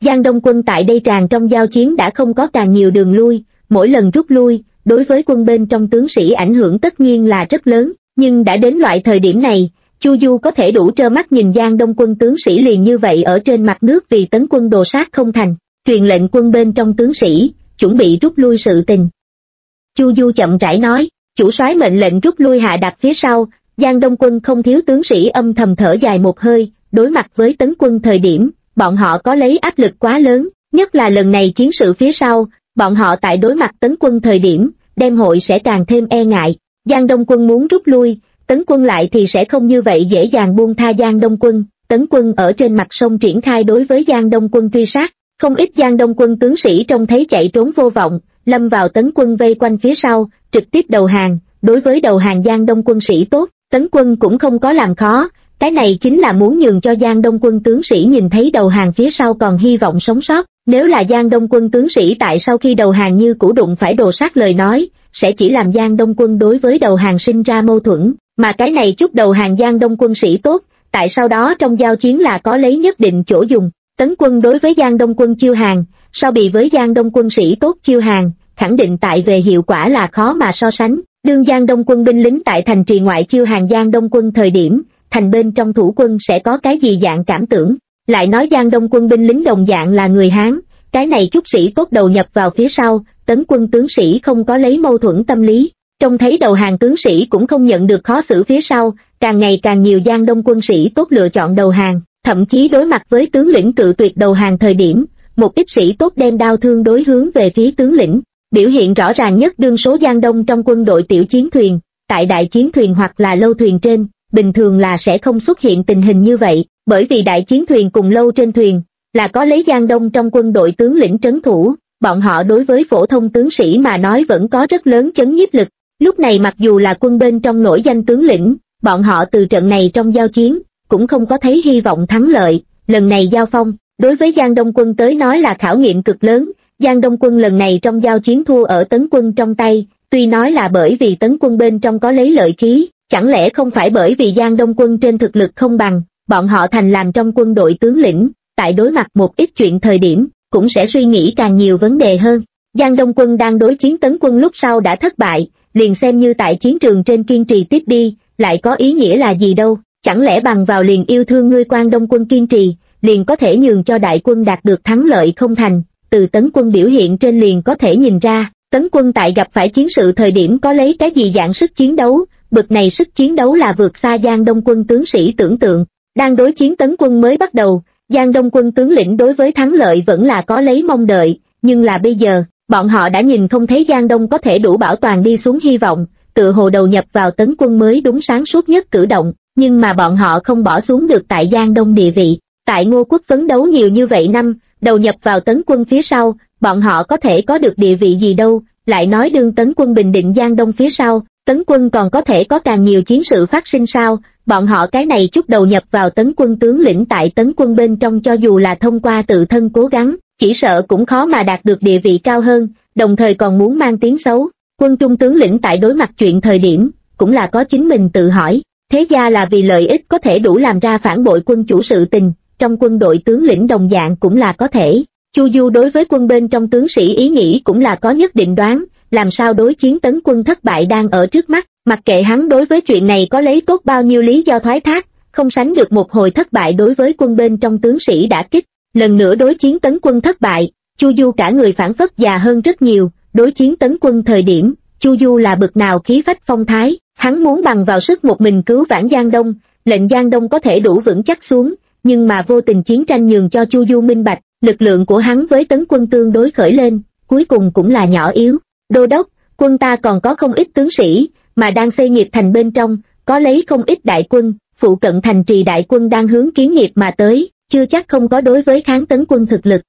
Giang Đông quân tại đây tràn trong giao chiến đã không có càng nhiều đường lui, mỗi lần rút lui, đối với quân bên trong tướng sĩ ảnh hưởng tất nhiên là rất lớn, nhưng đã đến loại thời điểm này, Chu Du có thể đủ trơ mắt nhìn Giang Đông quân tướng sĩ liền như vậy ở trên mặt nước vì tấn quân đồ sát không thành, truyền lệnh quân bên trong tướng sĩ, chuẩn bị rút lui sự tình. Chu Du chậm rãi nói, chủ soái mệnh lệnh rút lui hạ đặt phía sau, Giang Đông quân không thiếu tướng sĩ âm thầm thở dài một hơi, đối mặt với tấn quân thời điểm, bọn họ có lấy áp lực quá lớn, nhất là lần này chiến sự phía sau, bọn họ tại đối mặt tấn quân thời điểm, đem hội sẽ càng thêm e ngại. Giang Đông quân muốn rút lui, tấn quân lại thì sẽ không như vậy dễ dàng buông tha Giang Đông quân. Tấn quân ở trên mặt sông triển khai đối với Giang Đông quân truy sát, không ít Giang Đông quân tướng sĩ trông thấy chạy trốn vô vọng, lâm vào tấn quân vây quanh phía sau, trực tiếp đầu hàng. Đối với đầu hàng Giang Đông quân sĩ tốt, tấn quân cũng không có làm khó, cái này chính là muốn nhường cho Giang Đông quân tướng sĩ nhìn thấy đầu hàng phía sau còn hy vọng sống sót. Nếu là Giang Đông quân tướng sĩ tại sau khi đầu hàng như cũ đụng phải đồ sát lời nói, sẽ chỉ làm Giang Đông quân đối với đầu hàng sinh ra mâu thuẫn, mà cái này chút đầu hàng Giang Đông quân sĩ tốt, tại sau đó trong giao chiến là có lấy nhất định chỗ dùng. Tấn quân đối với Giang Đông quân chiêu hàng, so bì với Giang Đông quân sĩ tốt chiêu hàng, khẳng định tại về hiệu quả là khó mà so sánh. Đương Giang Đông quân binh lính tại thành trì ngoại chiêu hàng Giang Đông quân thời điểm, thành bên trong thủ quân sẽ có cái gì dạng cảm tưởng. Lại nói Giang Đông quân binh lính đồng dạng là người Hán, cái này chút sĩ tốt đầu nhập vào phía sau, tấn quân tướng sĩ không có lấy mâu thuẫn tâm lý. Trông thấy đầu hàng tướng sĩ cũng không nhận được khó xử phía sau, càng ngày càng nhiều Giang Đông quân sĩ tốt lựa chọn đầu hàng, thậm chí đối mặt với tướng lĩnh cự tuyệt đầu hàng thời điểm, một ít sĩ tốt đem đao thương đối hướng về phía tướng lĩnh. Biểu hiện rõ ràng nhất đương số Giang Đông trong quân đội tiểu chiến thuyền, tại đại chiến thuyền hoặc là lâu thuyền trên, bình thường là sẽ không xuất hiện tình hình như vậy, bởi vì đại chiến thuyền cùng lâu trên thuyền, là có lấy Giang Đông trong quân đội tướng lĩnh trấn thủ, bọn họ đối với phổ thông tướng sĩ mà nói vẫn có rất lớn chấn nhiếp lực. Lúc này mặc dù là quân bên trong nổi danh tướng lĩnh, bọn họ từ trận này trong giao chiến, cũng không có thấy hy vọng thắng lợi. Lần này giao phong, đối với Giang Đông quân tới nói là khảo nghiệm cực lớn. Giang Đông quân lần này trong giao chiến thua ở tấn quân trong tay, tuy nói là bởi vì tấn quân bên trong có lấy lợi khí, chẳng lẽ không phải bởi vì Giang Đông quân trên thực lực không bằng, bọn họ thành làm trong quân đội tướng lĩnh, tại đối mặt một ít chuyện thời điểm, cũng sẽ suy nghĩ càng nhiều vấn đề hơn. Giang Đông quân đang đối chiến tấn quân lúc sau đã thất bại, liền xem như tại chiến trường trên kiên trì tiếp đi, lại có ý nghĩa là gì đâu, chẳng lẽ bằng vào liền yêu thương ngươi Quan Đông quân kiên trì, liền có thể nhường cho đại quân đạt được thắng lợi không thành. Từ tấn quân biểu hiện trên liền có thể nhìn ra, tấn quân tại gặp phải chiến sự thời điểm có lấy cái gì dạng sức chiến đấu, bực này sức chiến đấu là vượt xa Giang Đông quân tướng sĩ tưởng tượng. Đang đối chiến tấn quân mới bắt đầu, Giang Đông quân tướng lĩnh đối với thắng lợi vẫn là có lấy mong đợi, nhưng là bây giờ, bọn họ đã nhìn không thấy Giang Đông có thể đủ bảo toàn đi xuống hy vọng, tự hồ đầu nhập vào tấn quân mới đúng sáng suốt nhất cử động, nhưng mà bọn họ không bỏ xuống được tại Giang Đông địa vị. Tại Ngô quốc phấn đấu nhiều như vậy năm, đầu nhập vào tấn quân phía sau, bọn họ có thể có được địa vị gì đâu, lại nói đương tấn quân bình định Giang Đông phía sau, tấn quân còn có thể có càng nhiều chiến sự phát sinh sao, bọn họ cái này chút đầu nhập vào tấn quân tướng lĩnh tại tấn quân bên trong cho dù là thông qua tự thân cố gắng, chỉ sợ cũng khó mà đạt được địa vị cao hơn, đồng thời còn muốn mang tiếng xấu. Quân trung tướng lĩnh tại đối mặt chuyện thời điểm, cũng là có chính mình tự hỏi, thế gia là vì lợi ích có thể đủ làm ra phản bội quân chủ sự tình, trong quân đội tướng lĩnh đồng dạng cũng là có thể. Chu Du đối với quân bên trong tướng sĩ ý nghĩ cũng là có nhất định đoán, làm sao đối chiến tấn quân thất bại đang ở trước mắt, mặc kệ hắn đối với chuyện này có lấy tốt bao nhiêu lý do thoái thác, không sánh được một hồi thất bại đối với quân bên trong tướng sĩ đã kích. Lần nữa đối chiến tấn quân thất bại, Chu Du cả người phản phất già hơn rất nhiều, đối chiến tấn quân thời điểm, Chu Du là bực nào khí phách phong thái, hắn muốn bằng vào sức một mình cứu vãn Giang Đông, lệnh Giang Đông có thể đủ vững chắc xuống, nhưng mà vô tình chiến tranh nhường cho Chu Du minh bạch, lực lượng của hắn với tấn quân tương đối khởi lên, cuối cùng cũng là nhỏ yếu. Đô đốc, quân ta còn có không ít tướng sĩ, mà đang xây nghiệp thành bên trong, có lấy không ít đại quân, phụ cận thành trì đại quân đang hướng kiến nghiệp mà tới, chưa chắc không có đối với kháng tấn quân thực lực.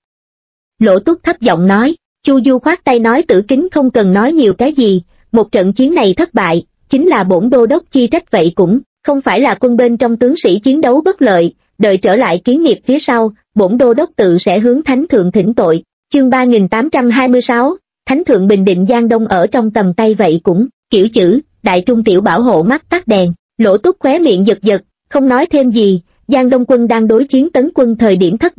Lỗ Túc thấp giọng nói, Chu Du khoát tay nói Tử Kính không cần nói nhiều cái gì, một trận chiến này thất bại, chính là bổn đô đốc chi trách vậy cũng, không phải là quân bên trong tướng sĩ chiến đấu bất lợi, đợi trở lại kiến nghiệp phía sau, bổn đô đốc tự sẽ hướng Thánh Thượng thỉnh tội. Chương 3826, Thánh Thượng bình định Giang Đông ở trong tầm tay vậy cũng, kiểu chữ, đại trung tiểu bảo hộ mắt tắt đèn, Lỗ Túc khóe miệng giật giật, không nói thêm gì. Giang Đông quân đang đối chiến tấn quân thời điểm thất bại,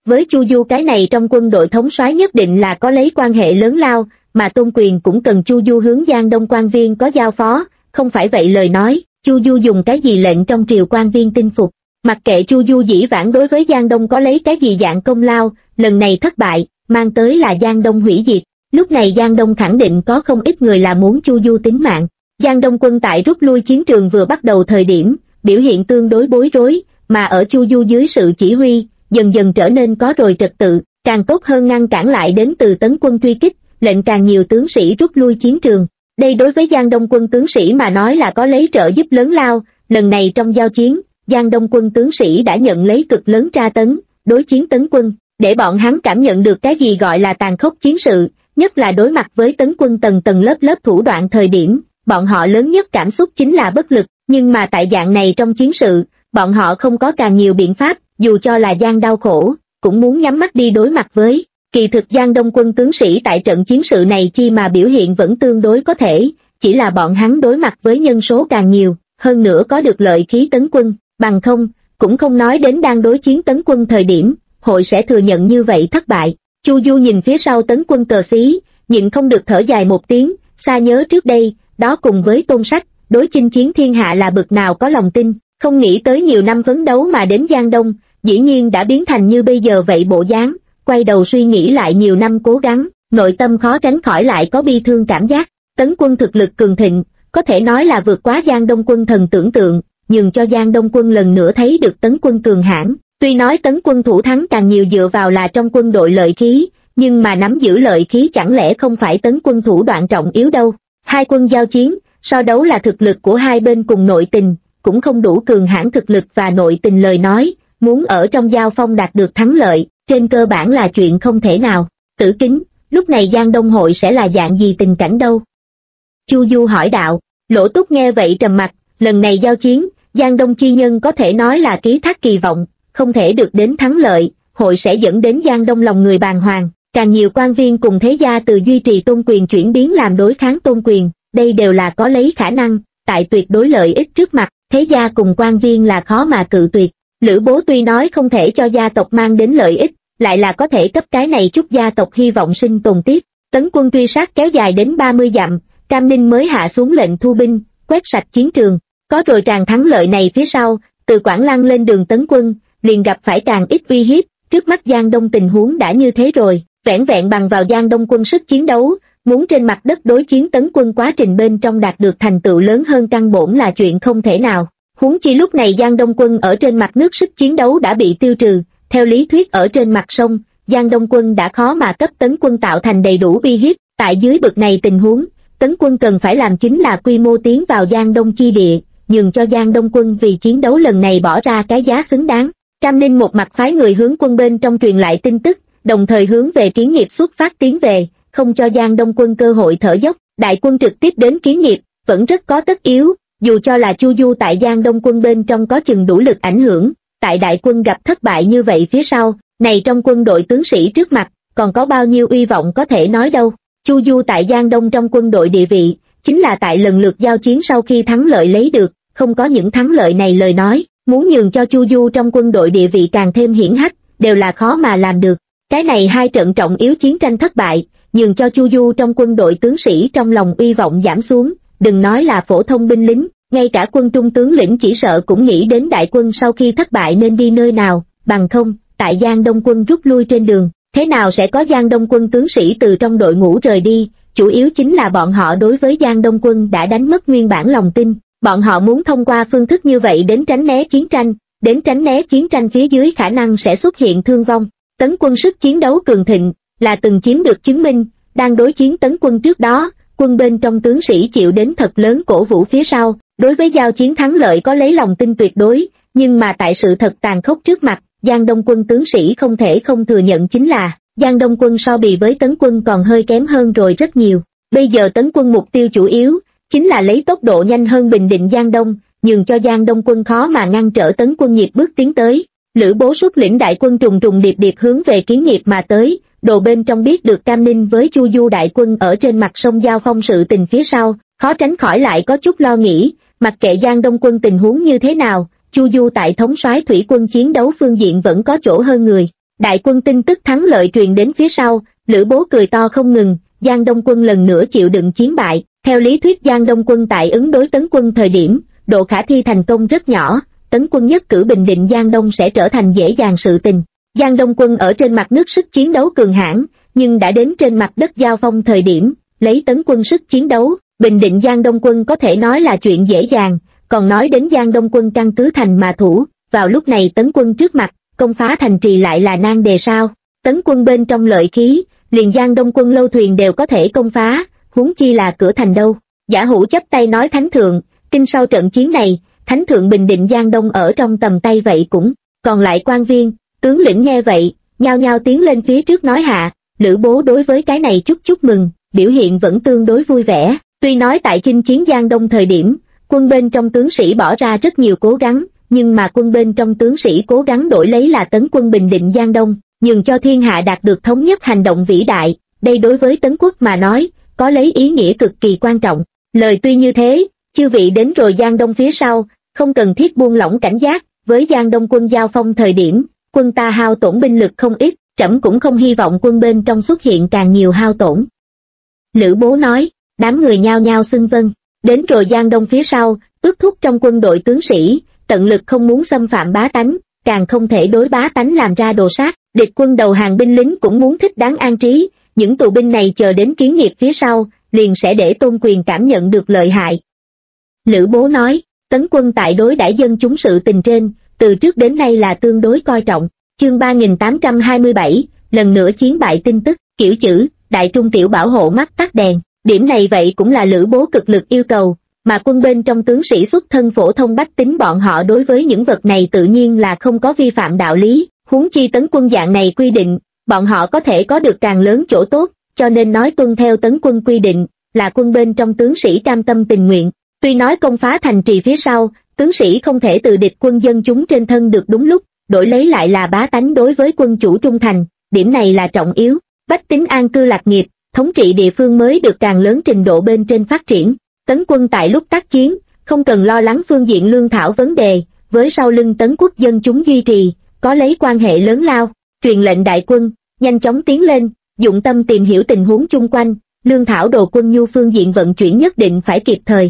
Với Chu Du cái này trong quân đội thống soái nhất định là có lấy quan hệ lớn lao, mà Tôn Quyền cũng cần Chu Du hướng Giang Đông quan viên có giao phó, không phải vậy lời nói, Chu Du dùng cái gì lệnh trong triều quan viên tin phục. Mặc kệ Chu Du dĩ vãng đối với Giang Đông có lấy cái gì dạng công lao, lần này thất bại, mang tới là Giang Đông hủy diệt. Lúc này Giang Đông khẳng định có không ít người là muốn Chu Du tính mạng. Giang Đông quân tại rút lui chiến trường vừa bắt đầu thời điểm, biểu hiện tương đối bối rối, mà ở Chu Du dưới sự chỉ huy, dần dần trở nên có rồi trật tự, càng tốt hơn ngăn cản lại đến từ tấn quân truy kích, lệnh càng nhiều tướng sĩ rút lui chiến trường. Đây đối với Giang Đông quân tướng sĩ mà nói là có lấy trợ giúp lớn lao, lần này trong giao chiến, Giang Đông quân tướng sĩ đã nhận lấy cực lớn tra tấn, đối chiến tấn quân, để bọn hắn cảm nhận được cái gì gọi là tàn khốc chiến sự, nhất là đối mặt với tấn quân tầng tầng lớp lớp thủ đoạn thời điểm, bọn họ lớn nhất cảm xúc chính là bất lực, nhưng mà tại dạng này trong chiến sự, bọn họ không có càng nhiều biện pháp, dù cho là Giang đau khổ, cũng muốn nhắm mắt đi đối mặt với. Kỳ thực Giang Đông quân tướng sĩ tại trận chiến sự này chi mà biểu hiện vẫn tương đối có thể, chỉ là bọn hắn đối mặt với nhân số càng nhiều, hơn nữa có được lợi khí tấn quân, bằng không, cũng không nói đến đang đối chiến tấn quân thời điểm, hội sẽ thừa nhận như vậy thất bại. Chu Du nhìn phía sau tấn quân cờ xí, nhịn không được thở dài một tiếng, xa nhớ trước đây, đó cùng với Tôn Sách, đối chinh chiến thiên hạ là bực nào có lòng tin, không nghĩ tới nhiều năm phấn đấu mà đến Giang Đông, dĩ nhiên đã biến thành như bây giờ vậy bộ dáng, quay đầu suy nghĩ lại nhiều năm cố gắng, nội tâm khó tránh khỏi lại có bi thương cảm giác. Tấn quân thực lực cường thịnh, có thể nói là vượt quá Giang Đông quân thần tưởng tượng, nhưng cho Giang Đông quân lần nữa thấy được tấn quân cường hãn. Tuy nói tấn quân thủ thắng càng nhiều dựa vào là trong quân đội lợi khí, nhưng mà nắm giữ lợi khí chẳng lẽ không phải tấn quân thủ đoạn trọng yếu đâu. Hai quân giao chiến, so đấu là thực lực của hai bên cùng nội tình, cũng không đủ cường hãn thực lực và nội tình lời nói, muốn ở trong giao phong đạt được thắng lợi, trên cơ bản là chuyện không thể nào. Tử Kính, lúc này Giang Đông hội sẽ là dạng gì tình cảnh đâu? Chu Du hỏi đạo. Lỗ Túc nghe vậy trầm mặt, lần này giao chiến, Giang Đông chi nhân có thể nói là ký thác kỳ vọng, không thể được đến thắng lợi, hội sẽ dẫn đến Giang Đông lòng người bàng hoàng, càng nhiều quan viên cùng thế gia từ duy trì Tôn Quyền chuyển biến làm đối kháng Tôn Quyền, đây đều là có lấy khả năng, tại tuyệt đối lợi ích trước mặt, thế gia cùng quan viên là khó mà cự tuyệt. Lữ Bố tuy nói không thể cho gia tộc mang đến lợi ích, lại là có thể cấp cái này chút gia tộc hy vọng sinh tồn tiếp. Tấn quân truy sát kéo dài đến 30 dặm, Cam Ninh mới hạ xuống lệnh thu binh, quét sạch chiến trường. Có rồi tràn thắng lợi này phía sau, từ Quảng Lăng lên đường tấn quân, liền gặp phải càng ít uy hiếp, trước mắt Giang Đông tình huống đã như thế rồi, vẻn vẹn bằng vào Giang Đông quân sức chiến đấu, muốn trên mặt đất đối chiến tấn quân quá trình bên trong đạt được thành tựu lớn hơn căn bổn là chuyện không thể nào. Huống chi lúc này Giang Đông quân ở trên mặt nước sức chiến đấu đã bị tiêu trừ, theo lý thuyết ở trên mặt sông, Giang Đông quân đã khó mà cấp tấn quân tạo thành đầy đủ uy hiếp, tại dưới bực này tình huống, tấn quân cần phải làm chính là quy mô tiến vào Giang Đông chi địa, nhường cho Giang Đông quân vì chiến đấu lần này bỏ ra cái giá xứng đáng. Cam Ninh một mặt phái người hướng quân bên trong truyền lại tin tức, đồng thời hướng về Kiến Nghiệp xuất phát tiến về, không cho Giang Đông quân cơ hội thở dốc. Đại quân trực tiếp đến Kiến Nghiệp, vẫn rất có tất yếu, dù cho là Chu Du tại Giang Đông quân bên trong có chừng đủ lực ảnh hưởng, tại đại quân gặp thất bại như vậy phía sau, này trong quân đội tướng sĩ trước mặt, còn có bao nhiêu uy vọng có thể nói đâu. Chu Du tại Giang Đông trong quân đội địa vị, chính là tại lần lượt giao chiến sau khi thắng lợi lấy được, không có những thắng lợi này lời nói, muốn nhường cho Chu Du trong quân đội địa vị càng thêm hiển hách, đều là khó mà làm được. Cái này hai trận trọng yếu chiến tranh thất bại, nhường cho Chu Du trong quân đội tướng sĩ trong lòng uy vọng giảm xuống, đừng nói là phổ thông binh lính, ngay cả quân trung tướng lĩnh chỉ sợ cũng nghĩ đến đại quân sau khi thất bại nên đi nơi nào, bằng không, tại Giang Đông quân rút lui trên đường, thế nào sẽ có Giang Đông quân tướng sĩ từ trong đội ngũ rời đi, chủ yếu chính là bọn họ đối với Giang Đông quân đã đánh mất nguyên bản lòng tin, bọn họ muốn thông qua phương thức như vậy đến tránh né chiến tranh, đến tránh né chiến tranh phía dưới khả năng sẽ xuất hiện thương vong. Tấn quân sức chiến đấu cường thịnh, là từng chiếm được chứng minh, đang đối chiến tấn quân trước đó, quân bên trong tướng sĩ chịu đến thật lớn cổ vũ phía sau, đối với giao chiến thắng lợi có lấy lòng tin tuyệt đối, nhưng mà tại sự thật tàn khốc trước mặt, Giang Đông quân tướng sĩ không thể không thừa nhận chính là, Giang Đông quân so bì với tấn quân còn hơi kém hơn rồi rất nhiều. Bây giờ tấn quân mục tiêu chủ yếu, chính là lấy tốc độ nhanh hơn bình định Giang Đông, nhường cho Giang Đông quân khó mà ngăn trở tấn quân nhịp bước tiến tới. Lữ Bố xuất lĩnh đại quân trùng trùng điệp điệp hướng về Kiến Nghiệp mà tới, đồ bên trong biết được Cam Ninh với Chu Du đại quân ở trên mặt sông giao phong sự tình phía sau, khó tránh khỏi lại có chút lo nghĩ, mặc kệ Giang Đông quân tình huống như thế nào, Chu Du tại thống soái thủy quân chiến đấu phương diện vẫn có chỗ hơn người, Đại quân tin tức thắng lợi truyền đến phía sau, Lữ Bố cười to không ngừng, Giang Đông quân lần nữa chịu đựng chiến bại. Theo lý thuyết Giang Đông quân tại ứng đối Tấn quân thời điểm, độ khả thi thành công rất nhỏ, Tấn quân nhất cử bình định Giang Đông sẽ trở thành dễ dàng sự tình. Giang Đông quân ở trên mặt nước sức chiến đấu cường hãn, nhưng đã đến trên mặt đất giao phong thời điểm, lấy Tấn quân sức chiến đấu, bình định Giang Đông quân có thể nói là chuyện dễ dàng, còn nói đến Giang Đông quân căn cứ thành mà thủ, vào lúc này Tấn quân trước mặt, công phá thành trì lại là nan đề sao? Tấn quân bên trong lợi khí, liền Giang Đông quân lâu thuyền đều có thể công phá, huống chi là cửa thành đâu. Giả Hủ chắp tay nói Thánh thượng, kinh sau trận chiến này, Thánh thượng bình định Giang Đông ở trong tầm tay vậy cũng, còn lại quan viên, tướng lĩnh nghe vậy, nhao nhao tiến lên phía trước nói hạ, Lữ Bố đối với cái này chúc mừng, biểu hiện vẫn tương đối vui vẻ. Tuy nói tại chinh chiến Giang Đông thời điểm, quân bên trong tướng sĩ bỏ ra rất nhiều cố gắng, nhưng mà quân bên trong tướng sĩ cố gắng đổi lấy là Tấn quân bình định Giang Đông, nhường cho thiên hạ đạt được thống nhất hành động vĩ đại, đây đối với Tấn quốc mà nói, có lấy ý nghĩa cực kỳ quan trọng. Lời tuy như thế, chư vị đến rồi Giang Đông phía sau, không cần thiết buông lỏng cảnh giác, với Giang Đông quân giao phong thời điểm, quân ta hao tổn binh lực không ít, trẫm cũng không hy vọng quân bên trong xuất hiện càng nhiều hao tổn. Lữ Bố nói, đám người nhao nhao xưng vâng, đến rồi Giang Đông phía sau, ước thúc trong quân đội tướng sĩ, tận lực không muốn xâm phạm bá tánh, càng không thể đối bá tánh làm ra đồ sát, địch quân đầu hàng binh lính cũng muốn thích đáng an trí, những tù binh này chờ đến kiến nghiệp phía sau, liền sẽ để Tôn Quyền cảm nhận được lợi hại. Lữ Bố nói, Tấn quân tại đối đãi dân chúng sự tình trên, từ trước đến nay là tương đối coi trọng. Chương 3827, lần nữa chiến bại tin tức, kiểu chữ, đại trung tiểu bảo hộ mắt tắt đèn, điểm này vậy cũng là Lữ Bố cực lực yêu cầu, mà quân bên trong tướng sĩ xuất thân phổ thông bách tính bọn họ đối với những vật này tự nhiên là không có vi phạm đạo lý, huống chi Tấn quân dạng này quy định, bọn họ có thể có được càng lớn chỗ tốt, cho nên nói tuân theo Tấn quân quy định, là quân bên trong tướng sĩ cam tâm tình nguyện. Tuy nói công phá thành trì phía sau, tướng sĩ không thể từ địch quân dân chúng trên thân được đúng lúc, đổi lấy lại là bá tánh đối với quân chủ trung thành, điểm này là trọng yếu, bách tính an cư lạc nghiệp, thống trị địa phương mới được càng lớn trình độ bên trên phát triển. Tấn quân tại lúc tác chiến, không cần lo lắng phương diện lương thảo vấn đề, với sau lưng Tấn quốc dân chúng duy trì, có lấy quan hệ lớn lao, truyền lệnh đại quân, nhanh chóng tiến lên, dụng tâm tìm hiểu tình huống chung quanh, lương thảo đồ quân nhu phương diện vận chuyển nhất định phải kịp thời.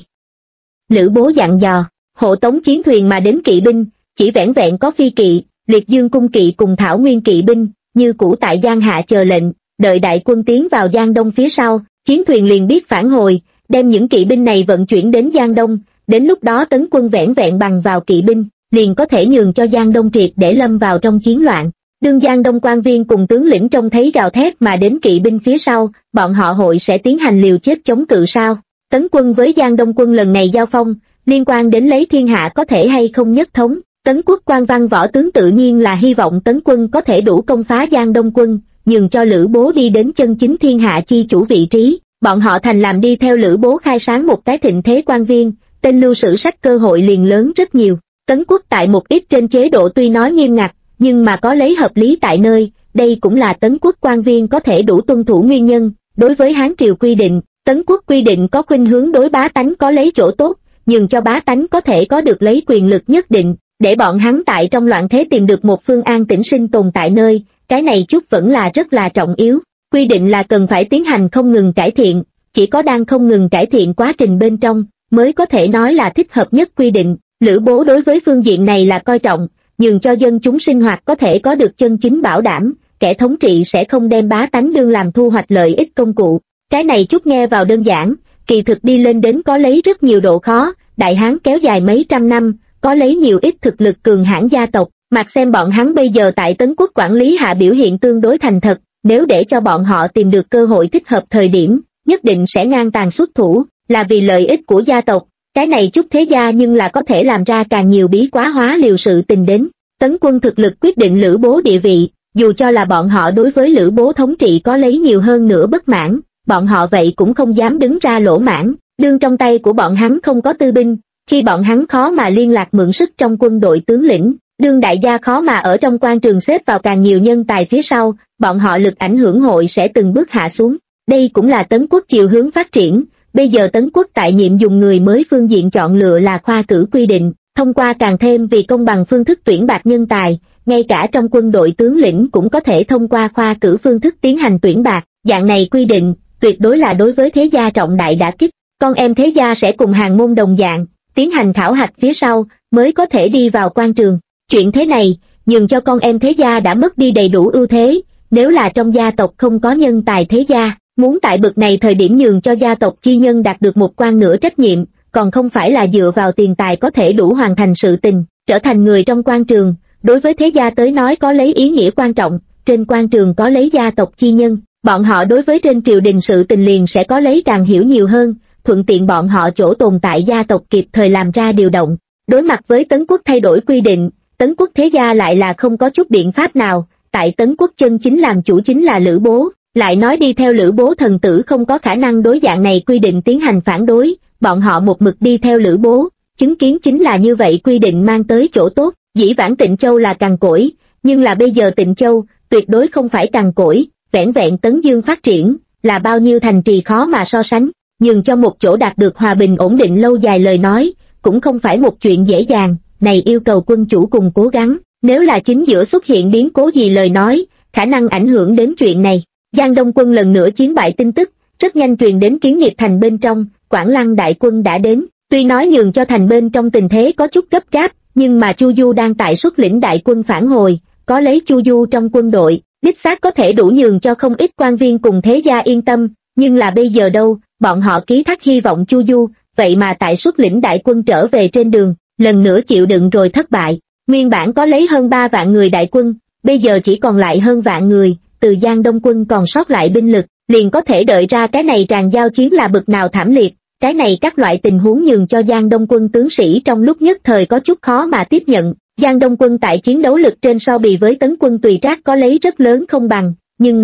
Lữ Bố dặn dò, hộ tống chiến thuyền mà đến kỵ binh, chỉ vẻn vẹn có phi kỵ, liệt dương cung kỵ cùng thảo nguyên kỵ binh, như cũ tại Giang Hạ chờ lệnh, đợi đại quân tiến vào Giang Đông phía sau, chiến thuyền liền biết phản hồi, đem những kỵ binh này vận chuyển đến Giang Đông, đến lúc đó Tấn quân vẻn vẹn bằng vào kỵ binh, liền có thể nhường cho Giang Đông triệt để lâm vào trong chiến loạn. Đương Giang Đông quan viên cùng tướng lĩnh trông thấy gào thét mà đến kỵ binh phía sau, bọn họ hội sẽ tiến hành liều chết chống cự sao? Tấn quân với Giang Đông quân lần này giao phong, liên quan đến lấy thiên hạ có thể hay không nhất thống, Tấn quốc quan văn võ tướng tự nhiên là hy vọng Tấn quân có thể đủ công phá Giang Đông quân, nhường cho Lữ Bố đi đến chân chính thiên hạ chi chủ vị trí, bọn họ thành làm đi theo Lữ Bố khai sáng một cái thịnh thế quan viên, tên lưu sử sách cơ hội liền lớn rất nhiều. Tấn quốc tại một ít trên chế độ tuy nói nghiêm ngặt, nhưng mà có lấy hợp lý tại nơi, đây cũng là Tấn quốc quan viên có thể đủ tuân thủ nguyên nhân. Đối với Hán triều quy định, Tấn quốc quy định có khuynh hướng đối bá tánh có lấy chỗ tốt, nhường cho bá tánh có thể có được lấy quyền lực nhất định, để bọn hắn tại trong loạn thế tìm được một phương an tĩnh sinh tồn tại nơi, cái này chút vẫn là rất là trọng yếu. Quy định là cần phải tiến hành không ngừng cải thiện, chỉ có đang không ngừng cải thiện quá trình bên trong, mới có thể nói là thích hợp nhất quy định. Lữ Bố đối với phương diện này là coi trọng, nhường cho dân chúng sinh hoạt có thể có được chân chính bảo đảm, kẻ thống trị sẽ không đem bá tánh đương làm thu hoạch lợi ích công cụ. Cái này chút nghe vào đơn giản, kỳ thực đi lên đến có lấy rất nhiều độ khó, Đại Hán kéo dài mấy trăm năm, có lấy nhiều ít thực lực cường hãn gia tộc, mặc xem bọn hắn bây giờ tại Tấn quốc quản lý hạ biểu hiện tương đối thành thật, nếu để cho bọn họ tìm được cơ hội thích hợp thời điểm, nhất định sẽ ngang tàn xuất thủ, là vì lợi ích của gia tộc. Cái này chút thế gia nhưng là có thể làm ra càng nhiều bí quá hóa liều sự tình đến. Tấn quân thực lực quyết định Lữ Bố địa vị, dù cho là bọn họ đối với Lữ Bố thống trị có lấy nhiều hơn nữa bất mãn, bọn họ vậy cũng không dám đứng ra lỗ mãn, đương trong tay của bọn hắn không có tư binh, khi bọn hắn khó mà liên lạc mượn sức trong quân đội tướng lĩnh, đương đại gia khó mà ở trong quan trường xếp vào càng nhiều nhân tài phía sau, bọn họ lực ảnh hưởng hội sẽ từng bước hạ xuống. Đây cũng là Tấn quốc chiều hướng phát triển. Bây giờ Tấn quốc tại nhiệm dùng người mới phương diện chọn lựa là khoa cử quy định, thông qua càng thêm vì công bằng phương thức tuyển bạt nhân tài, ngay cả trong quân đội tướng lĩnh cũng có thể thông qua khoa cử phương thức tiến hành tuyển bạt, dạng này quy định, tuyệt đối là đối với thế gia trọng đại đả kích. Con em thế gia sẽ cùng hàng môn đồng dạng, tiến hành khảo hạch phía sau, mới có thể đi vào quan trường. Chuyện thế này, nhường cho con em thế gia đã mất đi đầy đủ ưu thế, nếu là trong gia tộc không có nhân tài thế gia, muốn tại bực này thời điểm nhường cho gia tộc chi nhân đạt được một quan nửa trách nhiệm, còn không phải là dựa vào tiền tài có thể đủ hoàn thành sự tình, trở thành người trong quan trường, đối với thế gia tới nói có lấy ý nghĩa quan trọng, trên quan trường có lấy gia tộc chi nhân, bọn họ đối với trên triều đình sự tình liền sẽ có lấy càng hiểu nhiều hơn, thuận tiện bọn họ chỗ tồn tại gia tộc kịp thời làm ra điều động. Đối mặt với Tấn Quốc thay đổi quy định, Tấn Quốc thế gia lại là không có chút biện pháp nào, tại Tấn Quốc chân chính làm chủ chính là Lữ Bố, lại nói đi theo Lữ Bố thần tử không có khả năng đối dạng này quy định tiến hành phản đối, bọn họ một mực đi theo Lữ Bố, chứng kiến chính là như vậy quy định mang tới chỗ tốt. Dĩ vãng Tịnh Châu là cằn cỗi, nhưng là bây giờ Tịnh Châu tuyệt đối không phải cằn cỗi, vẻn vẹn Tấn Dương phát triển, là bao nhiêu thành trì khó mà so sánh, nhưng cho một chỗ đạt được hòa bình ổn định lâu dài lời nói, cũng không phải một chuyện dễ dàng, này yêu cầu quân chủ cùng cố gắng, nếu là chính giữa xuất hiện biến cố gì lời nói, khả năng ảnh hưởng đến chuyện này. Giang Đông quân lần nữa chiến bại tin tức, rất nhanh truyền đến Kiến Nghiệp thành bên trong, Quảng Lăng đại quân đã đến, tuy nói nhường cho thành bên trong tình thế có chút gấp gáp, nhưng mà Chu Du đang tại xuất lĩnh đại quân phản hồi, có lấy Chu Du trong quân đội, đích xác có thể đủ nhường cho không ít quan viên cùng thế gia yên tâm, nhưng là bây giờ đâu, bọn họ ký thác hy vọng Chu Du, vậy mà tại xuất lĩnh đại quân trở về trên đường, lần nữa chịu đựng rồi thất bại, nguyên bản có lấy hơn 3 vạn người đại quân, bây giờ chỉ còn lại hơn vạn người, từ Giang Đông quân còn sót lại binh lực, liền có thể đợi ra cái này tràn giao chiến là bực nào thảm liệt. Cái này các loại tình huống nhường cho Giang Đông quân tướng sĩ trong lúc nhất thời có chút khó mà tiếp nhận. Giang Đông quân tại chiến đấu lực trên so bì với Tấn quân Tùy Trác có lấy rất lớn không bằng, nhưng mà